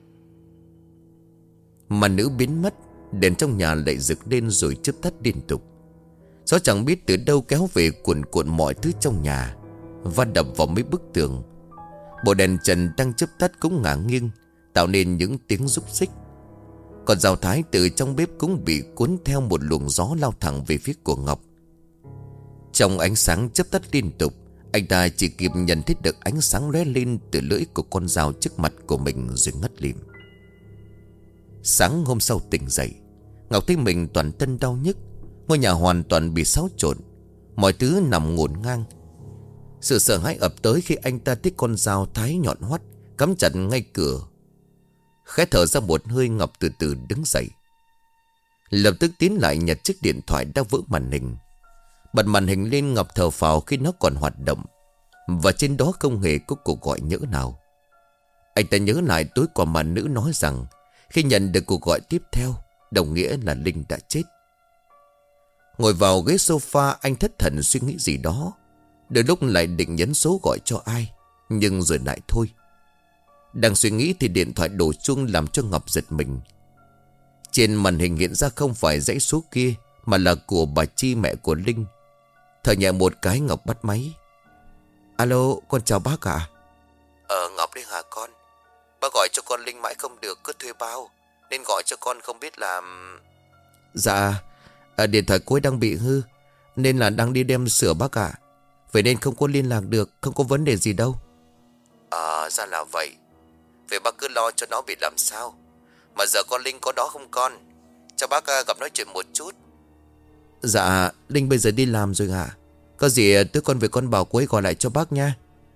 Mà nữ biến mất, đèn trong nhà lại rực lên rồi chớp tắt liên tục. Gió chẳng biết từ đâu kéo về cuộn cuộn mọi thứ trong nhà, và đập vào mấy bức tường. Bộ đèn trần đang chớp tắt cũng ngả nghiêng, tạo nên những tiếng rúc xích. Còn Giào Thái từ trong bếp cũng bị cuốn theo một luồng gió lao thẳng về phía của Ngọc. Trong ánh sáng chớp tắt liên tục, anh ta chỉ kịp nhận thấy được ánh sáng lóe lên từ lưỡi của con dao trước mặt của mình rồi ngất lịm. Sáng hôm sau tỉnh dậy, Ngọc thấy mình toàn thân đau nhức. Ngôi nhà hoàn toàn bị xáo trộn, mọi thứ nằm ngổn ngang. Sự sợ hãi ập tới khi anh ta thấy con dao thái nhọn hoắt cắm chặt ngay cửa. Khẽ thở ra một hơi, Ngọc từ từ đứng dậy, lập tức tiến lại nhặt chiếc điện thoại đã vỡ màn hình. Bật màn hình lên, Ngọc thở phào khi nó còn hoạt động, và trên đó không hề có cuộc gọi nhỡ nào. Anh ta nhớ lại tối qua mà nữ nói rằng khi nhận được cuộc gọi tiếp theo, đồng nghĩa là Linh đã chết. Ngồi vào ghế sofa, anh thất thần suy nghĩ gì đó. Đôi lúc lại định nhấn số gọi cho ai, nhưng rồi lại thôi. Đang suy nghĩ thì điện thoại đổ chuông làm cho Ngọc giật mình. Trên màn hình hiện ra không phải dãy số kia, mà là của bà Chi, mẹ của Linh. Thở nhẹ một cái, Ngọc bắt máy. Alo, con chào bác ạ. Ờ, Ngọc đây hả con? Bác gọi cho con Linh mãi không được, cứ thuê bao, nên gọi cho con không biết là... Dạ, à, điện thoại cô ấy đang bị hư, nên là đang đi đem sửa bác ạ. Vậy nên không có liên lạc được, không có vấn đề gì đâu. À, ra là vậy. Vậy bác cứ lo cho nó bị làm sao. Mà giờ con Linh có đó không con? Cho bác gặp nói chuyện một chút. Dạ, Linh bây giờ đi làm rồi ạ. Có gì tối con về con bảo cô ấy gọi lại cho bác nha.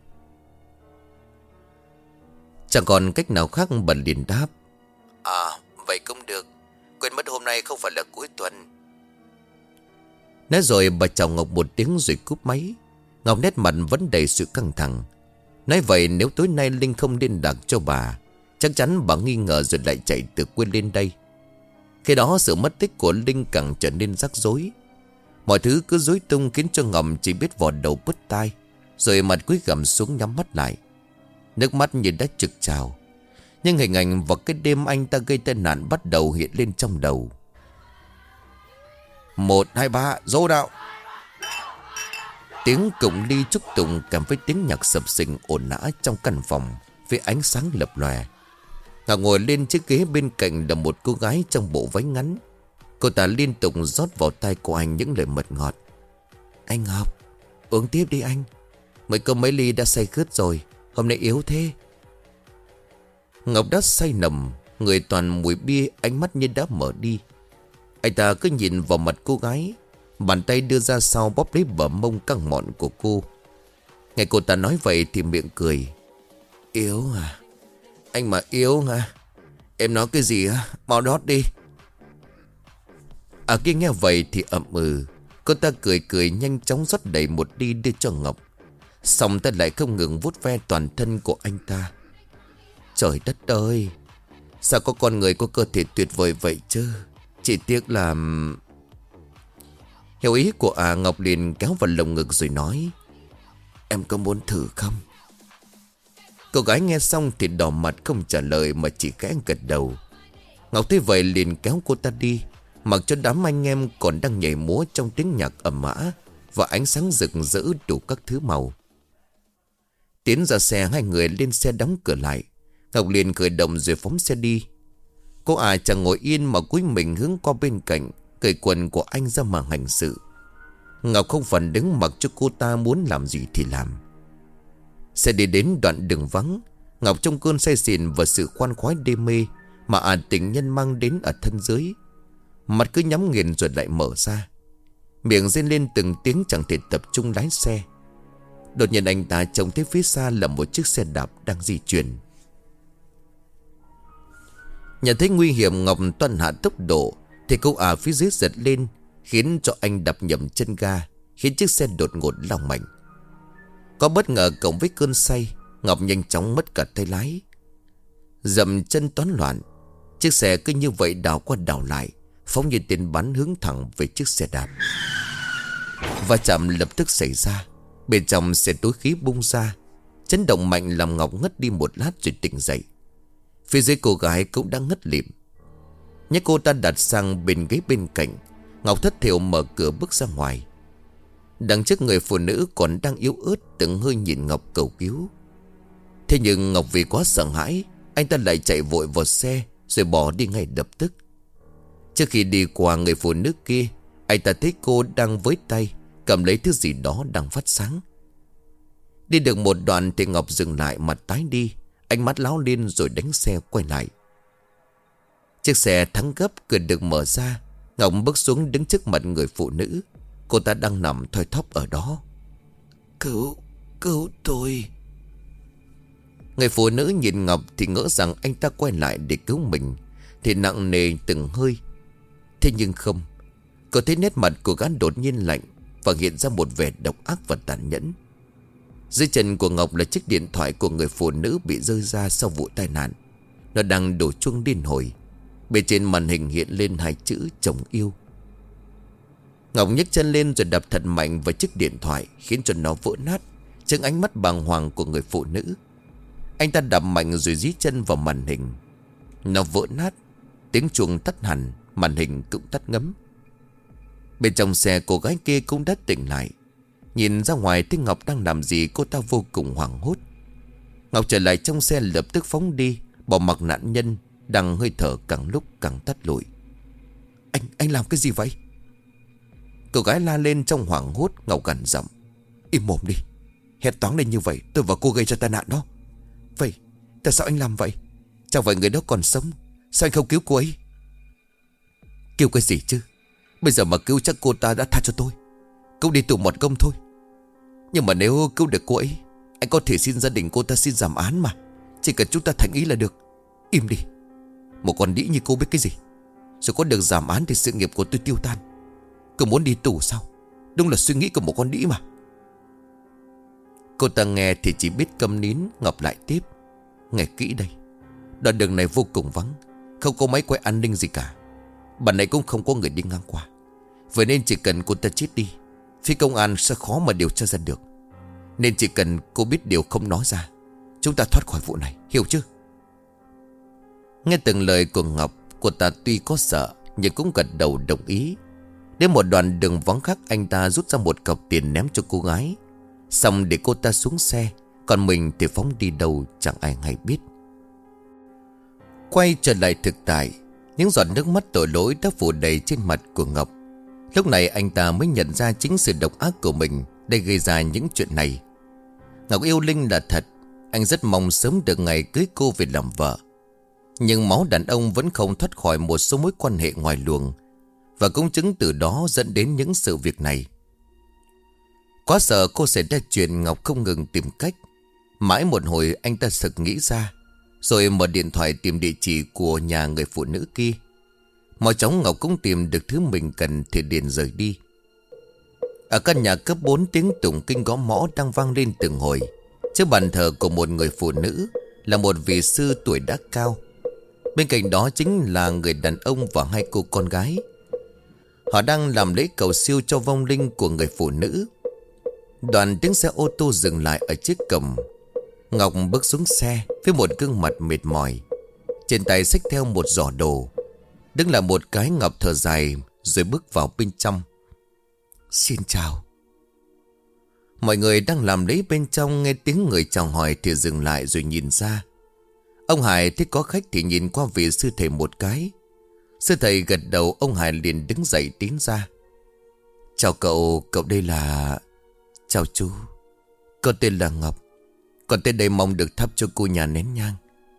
Chẳng còn cách nào khác, bần liền đáp. À, vậy cũng được. Quên mất hôm nay không phải là cuối tuần. Nói rồi bà chào Ngọc một tiếng rồi cúp máy. Ngọc nét mặt vẫn đầy sự căng thẳng. Nói vậy nếu tối nay Linh không liên lạc cho bà, chắc chắn bà nghi ngờ rồi lại chạy từ quê lên đây. Khi đó sự mất tích của Linh càng trở nên rắc rối. Mọi thứ cứ rối tung khiến cho Ngọc chỉ biết vò đầu bứt tai, rồi mặt cúi gằm xuống nhắm mắt lại. Nước mắt như đã trực trào. Nhưng hình ảnh vào cái đêm anh ta gây tai nạn bắt đầu hiện lên trong đầu. Một, hai, ba, dô đạo. Tiếng cụng ly chúc tụng kèm với tiếng nhạc sập sình ồn ào trong căn phòng với ánh sáng lập lòe. Ngọc ngồi lên chiếc ghế bên cạnh là một cô gái trong bộ váy ngắn. Cô ta liên tục rót vào tai của anh những lời mật ngọt. Anh Ngọc, uống tiếp đi anh. Mới có mấy ly đã say khướt rồi, hôm nay yếu thế. Ngọc đã say nồng, người toàn mùi bia, ánh mắt như đã mở đi. Anh ta cứ nhìn vào mặt cô gái, bàn tay đưa ra sau bóp lấy bờ mông căng mọn của cô. Nghe cô ta nói vậy thì miệng cười. Yếu à? Anh mà yếu à? Em nói cái gì á? Mau đót đi. À kia nghe vậy thì ậm ừ. Cô ta cười cười nhanh chóng rót đầy một ly đưa cho Ngọc. Xong ta lại không ngừng vuốt ve toàn thân của anh ta. Trời đất ơi, sao có con người có cơ thể tuyệt vời vậy chứ. Chỉ tiếc là... Hiểu ý của à, Ngọc liền kéo vào lồng ngực rồi nói: Em có muốn thử không? Cô gái nghe xong thì đỏ mặt không trả lời mà chỉ khẽ gật đầu. Ngọc thấy vậy liền kéo cô ta đi, mặc cho đám anh em còn đang nhảy múa trong tiếng nhạc ầm ĩ và ánh sáng rực rỡ đủ các thứ màu. Tiến ra xe, hai người lên xe đóng cửa lại. Ngọc liền khởi động rồi phóng xe đi. Cô à chẳng ngồi yên mà cúi mình hướng qua bên cạnh, cởi quần của anh ra mà hành sự. Ngọc không phản đứng mặc cho cô ta muốn làm gì thì làm. Xe đi đến đoạn đường vắng. Ngọc trong cơn say xỉn và sự khoan khoái đê mê mà à tình nhân mang đến ở thân dưới, mặt cứ nhắm nghiền rồi lại mở ra, miệng rên lên từng tiếng chẳng thể tập trung lái xe. Đột nhiên anh ta trông thấy phía xa là một chiếc xe đạp đang di chuyển. Nhận thấy nguy hiểm, Ngọc toan hạ tốc độ thì cô à phía dưới giật lên, khiến cho anh đập nhầm chân ga, khiến chiếc xe đột ngột lao mạnh. Có bất ngờ cộng với cơn say, Ngọc nhanh chóng mất cả tay lái, dậm chân toán loạn. Chiếc xe cứ như vậy đảo qua đảo lại, phóng như tên bắn hướng thẳng về chiếc xe đạp. Va chạm lập tức xảy ra. Bên trong xe tối khí bung ra, chấn động mạnh làm Ngọc ngất đi một lát rồi tỉnh dậy. Phía dưới cô gái cũng đang ngất lịm. Nhắc cô ta đặt sang bên ghế bên cạnh, Ngọc thất thểu mở cửa bước ra ngoài. Đằng trước người phụ nữ còn đang yếu ớt từng hơi nhìn Ngọc cầu cứu. Thế nhưng Ngọc vì quá sợ hãi, anh ta lại chạy vội vào xe rồi bỏ đi ngay lập tức. Trước khi đi qua người phụ nữ kia, anh ta thấy cô đang với tay cầm lấy thứ gì đó đang phát sáng. Đi được một đoạn thì Ngọc dừng lại, mặt tái đi, ánh mắt láo lên rồi đánh xe quay lại. Chiếc xe thắng gấp, cửa được mở ra. Ngọc bước xuống đứng trước mặt người phụ nữ. Cô ta đang nằm thoi thóp ở đó. Cứu, cứu tôi. Người phụ nữ nhìn Ngọc thì ngỡ rằng anh ta quay lại để cứu mình, thì nặng nề từng hơi. Thế nhưng không. Cô thấy nét mặt của gã đột nhiên lạnh và hiện ra một vẻ độc ác và tàn nhẫn. Dưới chân của Ngọc là chiếc điện thoại của người phụ nữ bị rơi ra sau vụ tai nạn. Nó đang đổ chuông liên hồi. Bên trên màn hình hiện lên hai chữ chồng yêu. Ngọc nhấc chân lên rồi đập thật mạnh vào chiếc điện thoại, khiến cho nó vỡ nát trước ánh mắt bàng hoàng của người phụ nữ. Anh ta đập mạnh rồi dí chân vào màn hình. Nó vỡ nát, tiếng chuông tắt hẳn, màn hình cũng tắt ngấm. Bên trong xe, cô gái kia cũng đã tỉnh lại. Nhìn ra ngoài thấy Ngọc đang làm gì, cô ta vô cùng hoảng hốt. Ngọc trở lại trong xe lập tức phóng đi, bỏ mặc nạn nhân đang hơi thở càng lúc càng tắt lụi. Anh, anh làm cái gì vậy? Cô gái la lên trong hoảng hốt. Ngọc gằn giọng: Im mồm đi. Hét toáng lên như vậy, tôi và cô gây ra tai nạn đó. Vậy, tại sao anh làm vậy? Chẳng phải người đó còn sống, sao anh không cứu cô ấy? Cứu cái gì chứ? Bây giờ mà cứu chắc cô ta đã tha cho tôi. Cứu đi tù một công thôi. Nhưng mà nếu cứu được cô ấy, anh có thể xin gia đình cô ta xin giảm án mà. Chỉ cần chúng ta thành ý là được. Im đi. Một con đĩ như cô biết cái gì? Rồi có được giảm án thì sự nghiệp của tôi tiêu tan. Cứ muốn đi tù sao? Đúng là suy nghĩ của một con đĩ mà. Cô ta nghe thì chỉ biết câm nín. Ngọc lại tiếp: Nghe kỹ đây, đoạn đường này vô cùng vắng, không có máy quay an ninh gì cả. Bản này cũng không có người đi ngang qua. Vậy nên chỉ cần cô ta chết đi, phía công an sẽ khó mà điều tra ra được. Nên chỉ cần cô biết điều không nói ra, chúng ta thoát khỏi vụ này, hiểu chưa? Nghe từng lời của Ngọc, cô ta tuy có sợ nhưng cũng gật đầu đồng ý. Đến một đoạn đường vắng khác, anh ta rút ra một cọc tiền ném cho cô gái, xong để cô ta xuống xe. Còn mình thì phóng đi đâu chẳng ai hay biết. Quay trở lại thực tại, những giọt nước mắt tội lỗi đã phủ đầy trên mặt của Ngọc. Lúc này anh ta mới nhận ra chính sự độc ác của mình đã gây ra những chuyện này. Ngọc yêu Linh là thật. Anh rất mong sớm được ngày cưới cô về làm vợ. Nhưng máu đàn ông vẫn không thoát khỏi một số mối quan hệ ngoài luồng, và cũng chứng từ đó dẫn đến những sự việc này. Quá sợ cô sẽ ra chuyện, Ngọc không ngừng tìm cách. Mãi một hồi anh ta sực nghĩ ra, rồi mở điện thoại tìm địa chỉ của nhà người phụ nữ kia. Mau chóng Ngọc cũng tìm được thứ mình cần thì liền rời đi. Ở căn nhà cấp bốn, tiếng tụng kinh gõ mõ đang vang lên từng hồi. Trước bàn thờ của một người phụ nữ, là một vị sư tuổi đã cao. Bên cạnh đó chính là người đàn ông và hai cô con gái. Họ đang làm lễ cầu siêu cho vong linh của người phụ nữ. Đoàn tiếng xe ô tô dừng lại ở trước cổng. Ngọc bước xuống xe với một gương mặt mệt mỏi, trên tay xách theo một giỏ đồ. Đứng là một cái, Ngọc thở dài rồi bước vào bên trong. Xin chào. Mọi người đang làm lễ bên trong nghe tiếng người chào hỏi thì dừng lại rồi nhìn ra. Ông Hải thấy có khách thì nhìn qua vị sư thầy một cái. Sư thầy gật đầu, ông Hải liền đứng dậy tiến ra. Chào cậu, cậu đây là... Chào chú, con tên là Ngọc. Con tên đây mong được thắp cho cô nhà nén nhang.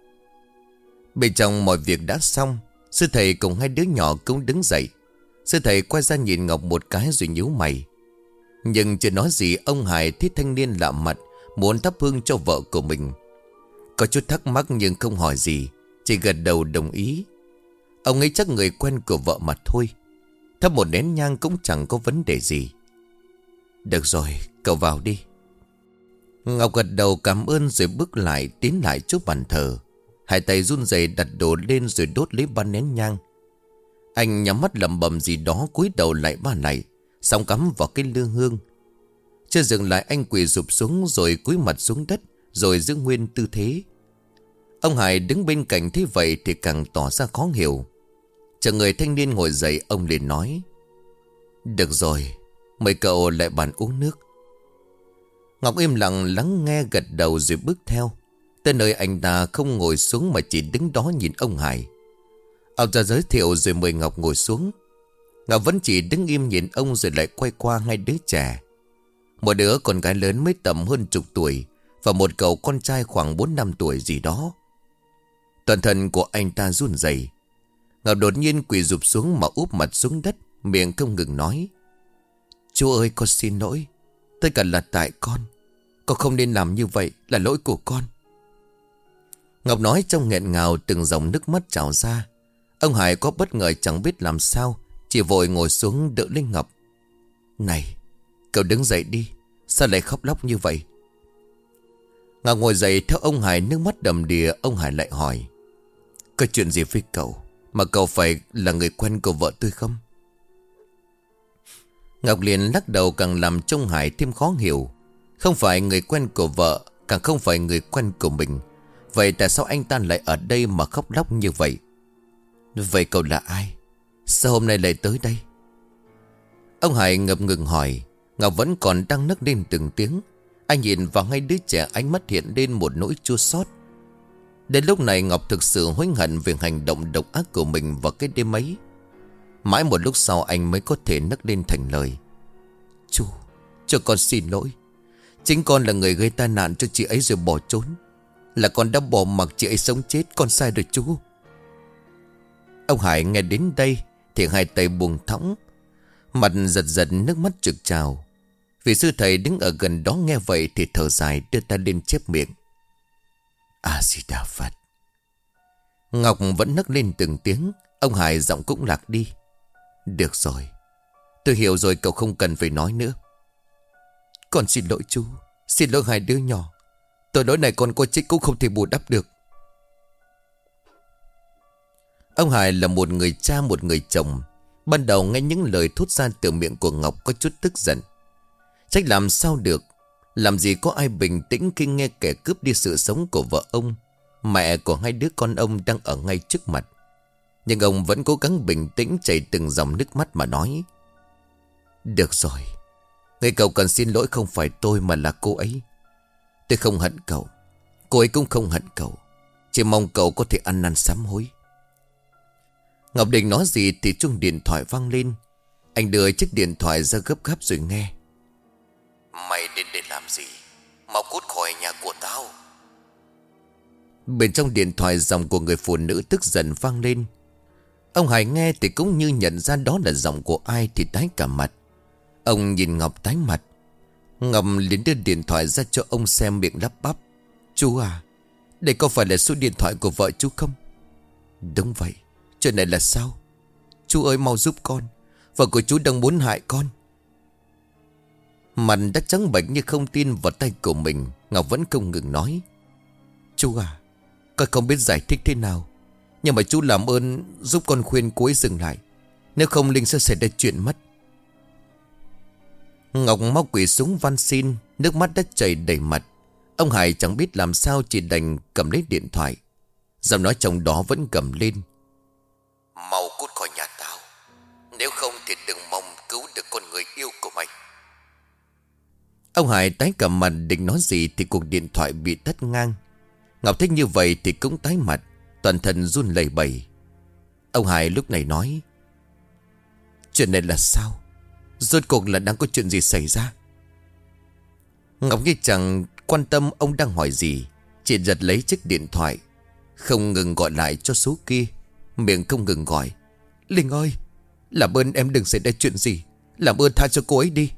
Bên trong mọi việc đã xong, sư thầy cùng hai đứa nhỏ cũng đứng dậy. Sư thầy quay ra nhìn Ngọc một cái rồi nhíu mày. Nhưng chưa nói gì, ông Hải thấy thanh niên lạ mặt muốn thắp hương cho vợ của mình. Có chút thắc mắc nhưng không hỏi gì, chỉ gật đầu đồng ý. Ông ấy chắc người quen của vợ mà thôi. Thắp một nén nhang cũng chẳng có vấn đề gì. Được rồi, cậu vào đi. Ngọc gật đầu cảm ơn rồi bước lại tiến lại trước bàn thờ. Hai tay run rẩy đặt đồ lên rồi đốt lấy ba nén nhang. Anh nhắm mắt lẩm bẩm gì đó, cúi đầu lại ba lại, xong cắm vào cái lư hương. Chưa dừng lại, anh quỳ sụp xuống rồi cúi mặt xuống đất, rồi giữ nguyên tư thế. Ông Hải đứng bên cạnh thấy vậy thì càng tỏ ra khó hiểu. Chờ người thanh niên ngồi dậy, ông liền nói: Được rồi, mời cậu lại bàn uống nước. Ngọc im lặng lắng nghe, gật đầu rồi bước theo. Tới nơi anh ta không ngồi xuống mà chỉ đứng đó nhìn ông Hải. Ông ta giới thiệu rồi mời Ngọc ngồi xuống. Ngọc vẫn chỉ đứng im nhìn ông rồi lại quay qua hai đứa trẻ. Một đứa con gái lớn mới tầm hơn chục tuổi, và một cậu con trai khoảng bốn năm tuổi gì đó. Toàn thân của anh ta run rẩy. Ngọc đột nhiên quỳ rụp xuống mà úp mặt xuống đất, miệng không ngừng nói: Chú ơi, con xin lỗi. Tất cả là tại con. Con không nên làm như vậy, là lỗi của con. Ngọc nói trong nghẹn ngào, từng dòng nước mắt trào ra. Ông Hải có bất ngờ chẳng biết làm sao, chỉ vội ngồi xuống đỡ lấy Ngọc. Này, cậu đứng dậy đi. Sao lại khóc lóc như vậy? Ngọc ngồi dậy theo ông Hải, nước mắt đầm đìa. Ông Hải lại hỏi: Có chuyện gì với cậu mà cậu phải là người quen của vợ tôi không? Ngọc liền lắc đầu, càng làm trông Hải thêm khó hiểu. Không phải người quen của vợ, càng không phải người quen của mình. Vậy tại sao anh ta lại ở đây mà khóc lóc như vậy? Vậy cậu là ai? Sao hôm nay lại tới đây? Ông Hải ngập ngừng hỏi. Ngọc vẫn còn đang nấc lên từng tiếng. Anh nhìn vào ngay đứa trẻ, ánh mắt hiện lên một nỗi chua xót. Đến lúc này Ngọc thực sự hối hận về hành động độc ác của mình vào cái đêm ấy. Mãi một lúc sau anh mới có thể nấc lên thành lời: Chú, cho con xin lỗi. Chính con là người gây tai nạn cho chị ấy rồi bỏ trốn. Là con đã bỏ mặc chị ấy sống chết. Con sai rồi chú. Ông Hải nghe đến đây thì hai tay buông thõng, mặt giật giật, nước mắt trực trào. Vị sư thầy đứng ở gần đó nghe vậy thì thở dài, đưa tay lên chép miệng: A-di-đà Phật. Ngọc vẫn nấc lên từng tiếng. Ông Hải giọng cũng lạc đi: Được rồi, tôi hiểu rồi, cậu không cần phải nói nữa. Con xin lỗi chú. Xin lỗi hai đứa nhỏ. Tội lỗi này con có chết cũng không thể bù đắp được. Ông Hải là một người cha, một người chồng. Ban đầu nghe những lời thốt ra từ miệng của Ngọc có chút tức giận. Trách làm sao được. Làm gì có ai bình tĩnh khi nghe kẻ cướp đi sự sống của vợ ông, mẹ của hai đứa con ông đang ở ngay trước mặt. Nhưng ông vẫn cố gắng bình tĩnh, chảy từng dòng nước mắt mà nói: Được rồi, người cậu cần xin lỗi không phải tôi mà là cô ấy. Tôi không hận cậu, cô ấy cũng không hận cậu. Chỉ mong cậu có thể ăn năn sám hối. Ngọc định nói gì thì chuông điện thoại vang lên. Anh đưa chiếc điện thoại ra gấp gáp rồi nghe: Mày đến để làm gì? Mau cút khỏi nhà của tao. Bên trong điện thoại giọng của người phụ nữ tức giận vang lên. Ông Hải nghe thì cũng như nhận ra đó là giọng của ai thì tái cả mặt. Ông nhìn Ngọc tái mặt. Ngọc liền đưa điện thoại ra cho ông xem, miệng lắp bắp: Chú à, đây có phải là số điện thoại của vợ chú không? Đúng vậy. Chuyện này là sao? Chú ơi mau giúp con, vợ của chú đang muốn hại con. Mặt đã trắng bệch như không tin vào tay của mình. Ngọc vẫn không ngừng nói: Chú à, con không biết giải thích thế nào, nhưng mà chú làm ơn giúp con khuyên cô ấy dừng lại, nếu không Linh sẽ xảy ra chuyện mất. Ngọc mau quỳ xuống van xin, nước mắt đã chảy đầy mặt. Ông Hải chẳng biết làm sao, chỉ đành cầm lấy điện thoại. Giọng nói trong đó vẫn cầm lên: Mau cút khỏi nhà tao, nếu không thì đừng mong cứu được con người yêu của mày. Ông Hải tái cả mặt định nói gì thì cuộc điện thoại bị tắt ngang. Ngọc thấy như vậy thì cũng tái mặt, toàn thân run lẩy bẩy. Ông Hải lúc này nói: Chuyện này là sao? Rốt cuộc là đang có chuyện gì xảy ra? Ngọc như chẳng quan tâm ông đang hỏi gì, chỉ giật lấy chiếc điện thoại, không ngừng gọi lại cho số kia, miệng không ngừng gọi: Linh ơi, làm ơn em đừng xảy ra chuyện gì, làm ơn tha cho cô ấy đi.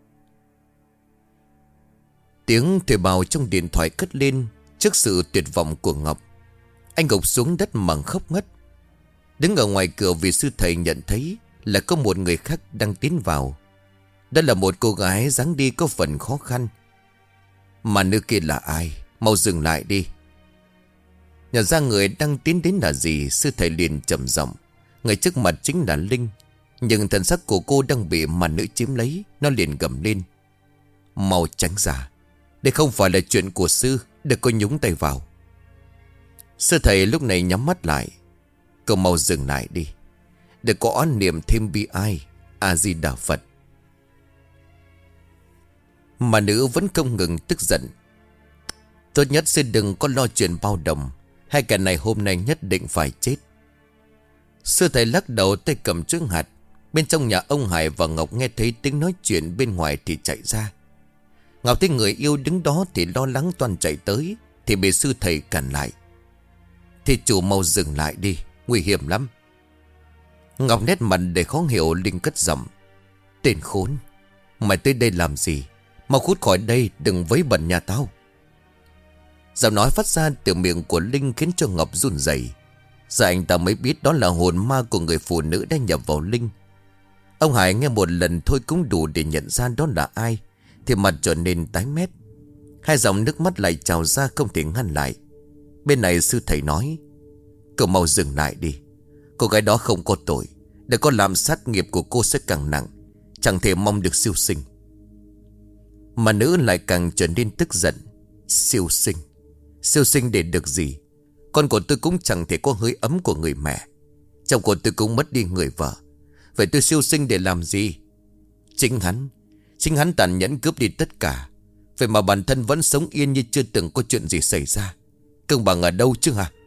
Tiếng thuê bào trong điện thoại cất lên. Trước sự tuyệt vọng của Ngọc, anh gục xuống đất mà khóc ngất. Đứng ở ngoài cửa, vị sư thầy nhận thấy là có một người khác đang tiến vào. Đó là một cô gái dáng đi có phần khó khăn. Mà nữ kia là ai? Mau dừng lại đi. Nhận ra người đang tiến đến là gì, sư thầy liền trầm giọng: Người trước mặt chính là Linh. Nhưng thần sắc của cô đang bị màn nữ chiếm lấy. Nó liền gầm lên: Mau tránh ra, đây không phải là chuyện của sư, đừng có nhúng tay vào. Sư thầy lúc này nhắm mắt lại: Cậu mau dừng lại đi, đừng có oán niệm thêm bi ai. A Di Đà Phật. Mà nữ vẫn không ngừng tức giận: Tốt nhất sư đừng có lo chuyện bao đồng, hai kẻ này hôm nay nhất định phải chết. Sư thầy lắc đầu, tay cầm chiếc hạt. Bên trong nhà ông Hải và Ngọc nghe thấy tiếng nói chuyện bên ngoài thì chạy ra. Ngọc thấy người yêu đứng đó thì lo lắng toàn chạy tới, thì bị sư thầy cản lại: Thì chủ mau dừng lại đi, nguy hiểm lắm. Ngọc nét mặt để khó hiểu, Linh cất giọng: Tên khốn, mày tới đây làm gì? Mau cút khỏi đây, đừng vấy bẩn nhà tao. Giọng nói phát ra từ miệng của Linh khiến cho Ngọc run rẩy. Giờ anh ta mới biết đó là hồn ma của người phụ nữ đã nhập vào Linh. Ông Hải nghe một lần thôi cũng đủ để nhận ra đó là ai, thì mặt trở nên tái mét. Hai dòng nước mắt lại trào ra không thể ngăn lại. Bên này sư thầy nói: Cậu mau dừng lại đi, cô gái đó không có tội, để có làm sát nghiệp của cô sẽ càng nặng, chẳng thể mong được siêu sinh. Mà nữ lại càng trở nên tức giận: Siêu sinh? Siêu sinh để được gì? Con của tôi cũng chẳng thể có hơi ấm của người mẹ, chồng của tôi cũng mất đi người vợ, vậy tôi siêu sinh để làm gì? Chính hắn Chính hắn tàn nhẫn cướp đi tất cả, vậy mà bản thân vẫn sống yên như chưa từng có chuyện gì xảy ra. Công bằng ở đâu chứ hả?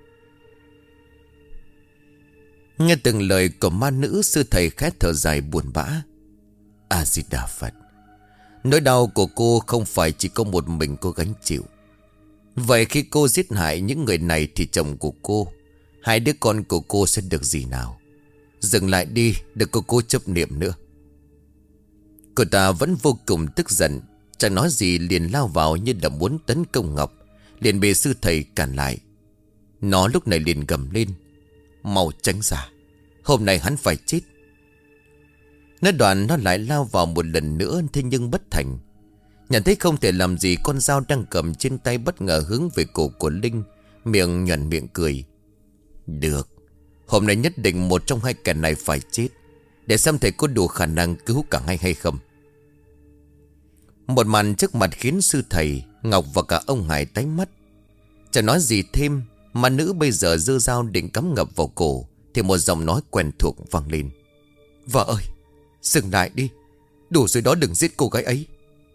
Nghe từng lời của ma nữ, sư thầy khẽ thở dài buồn bã: A Di Đà Phật. Nỗi đau của cô không phải chỉ có một mình cô gánh chịu. Vậy khi cô giết hại những người này thì chồng của cô, hai đứa con của cô sẽ được gì nào? Dừng lại đi, đừng có cố chấp niệm nữa. Cô ta vẫn vô cùng tức giận, chẳng nói gì liền lao vào như là muốn tấn công Ngọc, liền bị sư thầy cản lại. Nó lúc này liền gầm lên: Mau tránh ra, hôm nay hắn phải chết. Nói đoạn nó lại lao vào một lần nữa, thế nhưng bất thành. Nhận thấy không thể làm gì, con dao đang cầm trên tay bất ngờ hướng về cổ của Linh, miệng nhoẻn miệng cười: Được, hôm nay nhất định một trong hai kẻ này phải chết, để xem thầy có đủ khả năng cứu cả hai hay không. Một màn trước mặt khiến sư thầy, Ngọc và cả ông Hải tái mắt. Chẳng nói gì thêm, mà nữ bây giờ giơ dao định cắm ngập vào cổ, thì một giọng nói quen thuộc vang lên: Vợ ơi, dừng lại đi, đủ rồi đó, đừng giết cô gái ấy.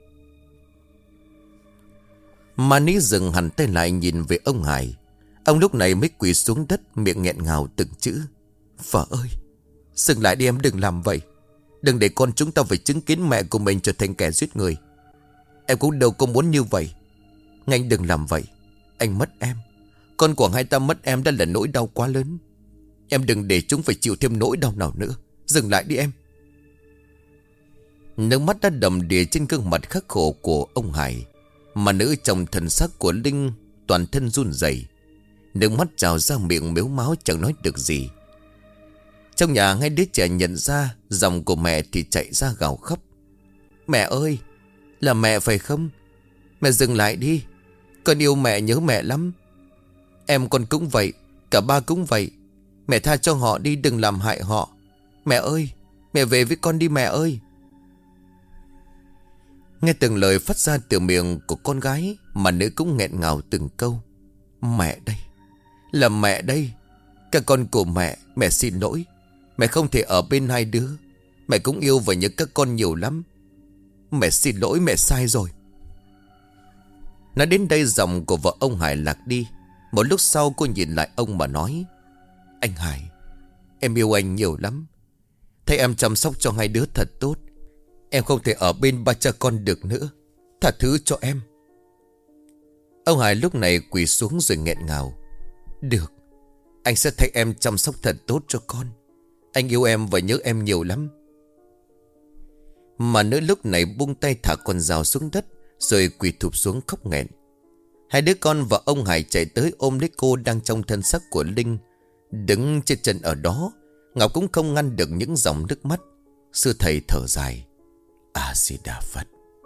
Mà ní dừng hẳn tay lại, nhìn về ông Hải. Ông lúc này mới quỳ xuống đất, miệng nghẹn ngào từng chữ: Vợ ơi, dừng lại đi em, đừng làm vậy. Đừng để con chúng ta phải chứng kiến mẹ của mình trở thành kẻ giết người. Em cũng đâu có muốn như vậy. Anh đừng làm vậy. Anh mất em, con của hai ta mất em đã là nỗi đau quá lớn. Em đừng để chúng phải chịu thêm nỗi đau nào nữa. Dừng lại đi em. Nước mắt đã đầm đìa trên gương mặt khắc khổ của ông Hải. Mà nữ trong thần sắc của Linh toàn thân run rẩy, nước mắt trào ra miệng mếu máo chẳng nói được gì. Trong nhà ngay đứa trẻ nhận ra giọng của mẹ thì chạy ra gào khóc. Mẹ ơi, là mẹ phải không? Mẹ dừng lại đi. Con yêu mẹ, nhớ mẹ lắm. Em con cũng vậy, cả ba cũng vậy. Mẹ tha cho họ đi, đừng làm hại họ. Mẹ ơi, mẹ về với con đi mẹ ơi. Nghe từng lời phát ra từ miệng của con gái mà nữ cũng nghẹn ngào từng câu. Mẹ đây, là mẹ đây. Các con của mẹ, mẹ xin lỗi. Mẹ không thể ở bên hai đứa. Mẹ cũng yêu và nhớ các con nhiều lắm. Mẹ xin lỗi, mẹ sai rồi. Nói đến đây giọng của vợ ông Hải lạc đi. Một lúc sau cô nhìn lại ông mà nói. Anh Hải, em yêu anh nhiều lắm. Thấy em chăm sóc cho hai đứa thật tốt. Em không thể ở bên ba cha con được nữa. Tha thứ cho em. Ông Hải lúc này quỳ xuống rồi nghẹn ngào. Được, anh sẽ thấy em chăm sóc thật tốt cho con. Anh yêu em và nhớ em nhiều lắm. Mà nữ lúc này buông tay thả con dao xuống đất, rồi quỳ thụp xuống khóc nghẹn. Hai đứa con và ông Hải chạy tới ôm lấy cô đang trong thân xác của Linh. Đứng trên chân ở đó, Ngọc cũng không ngăn được những dòng nước mắt. Sư thầy thở dài. A-di-đà Phật.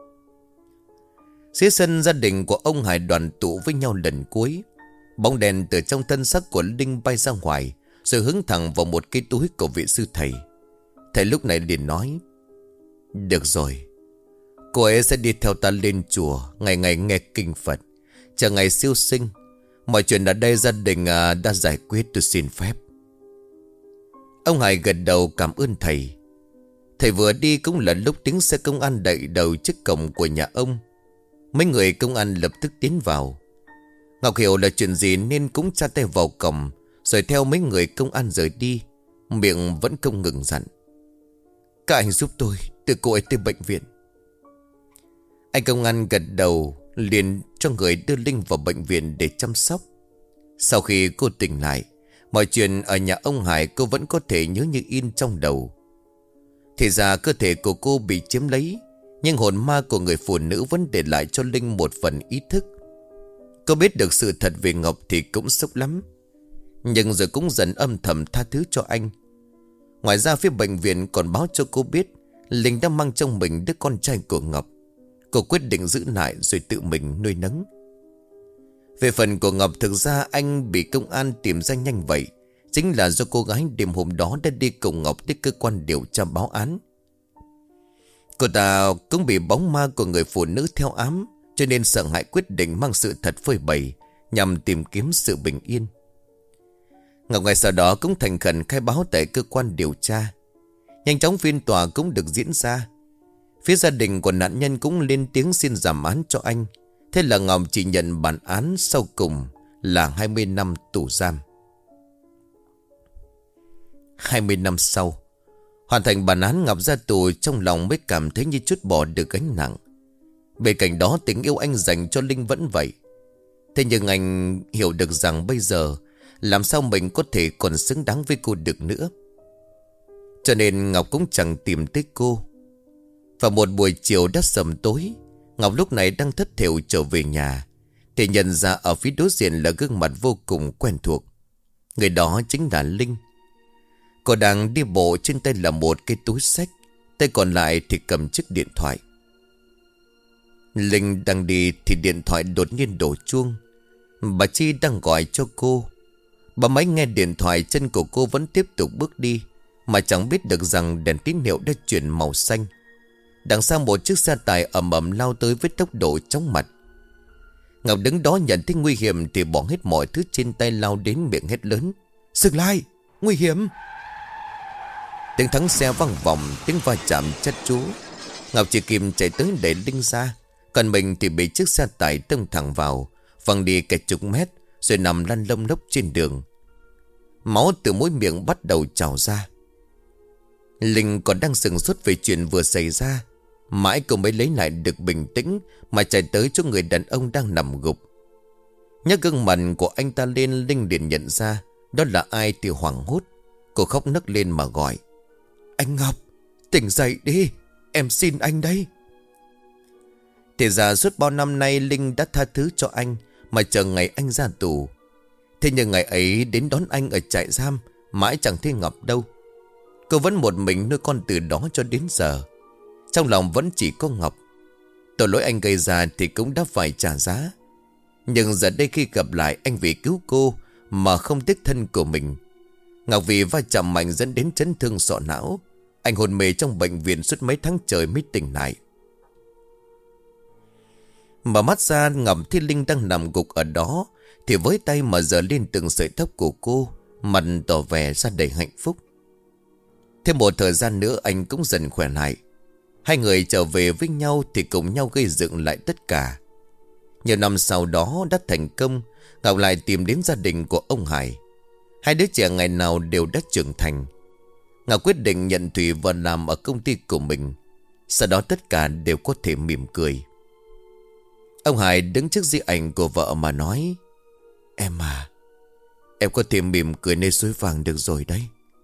Dưới sân gia đình của ông Hải đoàn tụ với nhau lần cuối. Bóng đèn từ trong thân xác của Linh bay ra ngoài, rồi hướng thẳng vào một cái túi của vị sư thầy. Thầy lúc này liền nói. Được rồi, cô ấy sẽ đi theo ta lên chùa, ngày ngày nghe kinh Phật, chờ ngày siêu sinh. Mọi chuyện ở đây gia đình à, đã giải quyết, tôi xin phép. Ông Hải gật đầu cảm ơn thầy. Thầy vừa đi cũng là lúc tiếng xe công an đậy đầu trước cổng của nhà ông. Mấy người công an lập tức tiến vào. Ngọc hiểu là chuyện gì nên cũng tra tay vào cổng, rồi theo mấy người công an rời đi. Miệng vẫn không ngừng dặn. Các anh giúp tôi đưa cô ấy tới bệnh viện. Anh công an gật đầu, liền cho người đưa Linh vào bệnh viện để chăm sóc. Sau khi cô tỉnh lại, mọi chuyện ở nhà ông Hải cô vẫn có thể nhớ như in trong đầu. Thì ra cơ thể của cô bị chiếm lấy, nhưng hồn ma của người phụ nữ vẫn để lại cho Linh một phần ý thức. Cô biết được sự thật về Ngọc thì cũng sốc lắm, nhưng rồi cũng dần âm thầm tha thứ cho anh. Ngoài ra phía bệnh viện còn báo cho cô biết Linh đang mang trong mình đứa con trai của Ngọc. Cô quyết định giữ lại rồi tự mình nuôi nấng. Về phần của Ngọc, thực ra anh bị công an tìm ra nhanh vậy chính là do cô gái đêm hôm đó đã đi cùng Ngọc tới cơ quan điều tra báo án. Cô ta cũng bị bóng ma của người phụ nữ theo ám, cho nên sợ hãi quyết định mang sự thật phơi bày nhằm tìm kiếm sự bình yên. Ngọc ngày sau đó cũng thành khẩn khai báo tại cơ quan điều tra. Nhanh chóng phiên tòa cũng được diễn ra. Phía gia đình của nạn nhân cũng lên tiếng xin giảm án cho anh. Thế là Ngọc chỉ nhận bản án sau cùng là hai mươi năm tù giam. hai mươi năm sau, hoàn thành bản án, Ngọc ra tù trong lòng mới cảm thấy như chút bỏ được gánh nặng. Bên cạnh đó tình yêu anh dành cho Linh vẫn vậy. Thế nhưng anh hiểu được rằng bây giờ làm sao mình có thể còn xứng đáng với cô được nữa. Cho nên Ngọc cũng chẳng tìm tới cô. Vào một buổi chiều đã sầm tối, Ngọc lúc này đang thất thểu trở về nhà, thì nhận ra ở phía đối diện là gương mặt vô cùng quen thuộc. Người đó chính là Linh. Cô đang đi bộ, trên tay là một cái túi xách, tay còn lại thì cầm chiếc điện thoại. Linh đang đi thì điện thoại đột nhiên đổ chuông. Bà Chi đang gọi cho cô. Bà máy nghe điện thoại, chân của cô vẫn tiếp tục bước đi, mà chẳng biết được rằng đèn tín hiệu đã chuyển màu xanh. Đằng sau một chiếc xe tải ầm ầm lao tới với tốc độ chóng mặt. Ngọc đứng đó nhận thấy nguy hiểm thì bỏ hết mọi thứ trên tay lao đến, miệng hét lớn. Dừng lại, nguy hiểm. Tiếng thắng xe vang vọng, tiếng va chạm chát chúa. Ngọc chỉ kịp chạy tới đẩy Linh ra, còn mình thì bị chiếc xe tải tông thẳng vào, văng đi cả chục mét, rồi nằm lăn lông lốc trên đường. Máu từ mũi miệng bắt đầu trào ra. Linh còn đang sửng sốt về chuyện vừa xảy ra. Mãi cô mới lấy lại được bình tĩnh mà chạy tới chỗ người đàn ông đang nằm gục. Nhắc gương mặt của anh ta lên, Linh liền nhận ra đó là ai thì hoảng hốt. Cô khóc nấc lên mà gọi. Anh Ngọc, tỉnh dậy đi, em xin anh đây. Thì ra suốt bao năm nay Linh đã tha thứ cho anh mà chờ ngày anh ra tù. Thế nhưng ngày ấy đến đón anh ở trại giam, mãi chẳng thấy Ngọc đâu. Cô vẫn một mình nuôi con từ đó cho đến giờ. Trong lòng vẫn chỉ có Ngọc. Tội lỗi anh gây ra thì cũng đã phải trả giá. Nhưng giờ đây khi gặp lại, anh vì cứu cô mà không tiếc thân của mình. Ngọc vì va chạm mạnh dẫn đến chấn thương sọ não. Anh hôn mê trong bệnh viện suốt mấy tháng trời mới tỉnh lại. Mở mắt ra, Ngọc thấy Linh đang nằm gục ở đó, thì với tay mà giở lên từng sợi tóc của cô, mặt tỏ vẻ ra đầy hạnh phúc. Thêm một thời gian nữa anh cũng dần khỏe lại. Hai người trở về với nhau thì cùng nhau gây dựng lại tất cả. Nhiều năm sau đó đã thành công, Ngọc lại tìm đến gia đình của ông Hải. Hai đứa trẻ ngày nào đều đã trưởng thành. Ngọc quyết định nhận Thủy vào làm ở công ty của mình. Sau đó tất cả đều có thể mỉm cười. Ông Hải đứng trước di ảnh của vợ mà nói: Em à, em có thể mỉm cười nơi suối vàng được rồi đấy.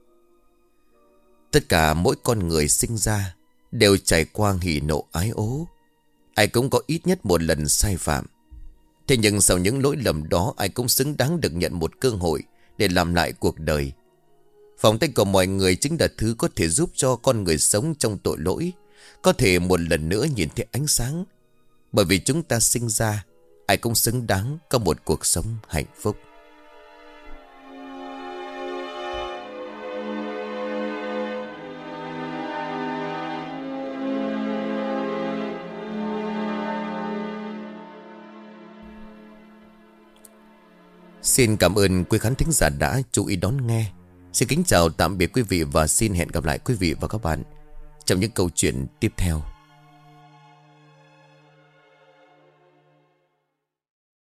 Tất cả mỗi con người sinh ra đều trải qua hỉ nộ ái ố. Ai cũng có ít nhất một lần sai phạm. Thế nhưng sau những lỗi lầm đó, ai cũng xứng đáng được nhận một cơ hội để làm lại cuộc đời. Vòng tay của mọi người chính là thứ có thể giúp cho con người sống trong tội lỗi có thể một lần nữa nhìn thấy ánh sáng. Bởi vì chúng ta sinh ra, ai cũng xứng đáng có một cuộc sống hạnh phúc. Xin cảm ơn quý khán thính giả đã chú ý đón nghe. Xin kính chào tạm biệt quý vị và xin hẹn gặp lại quý vị và các bạn trong những câu chuyện tiếp theo.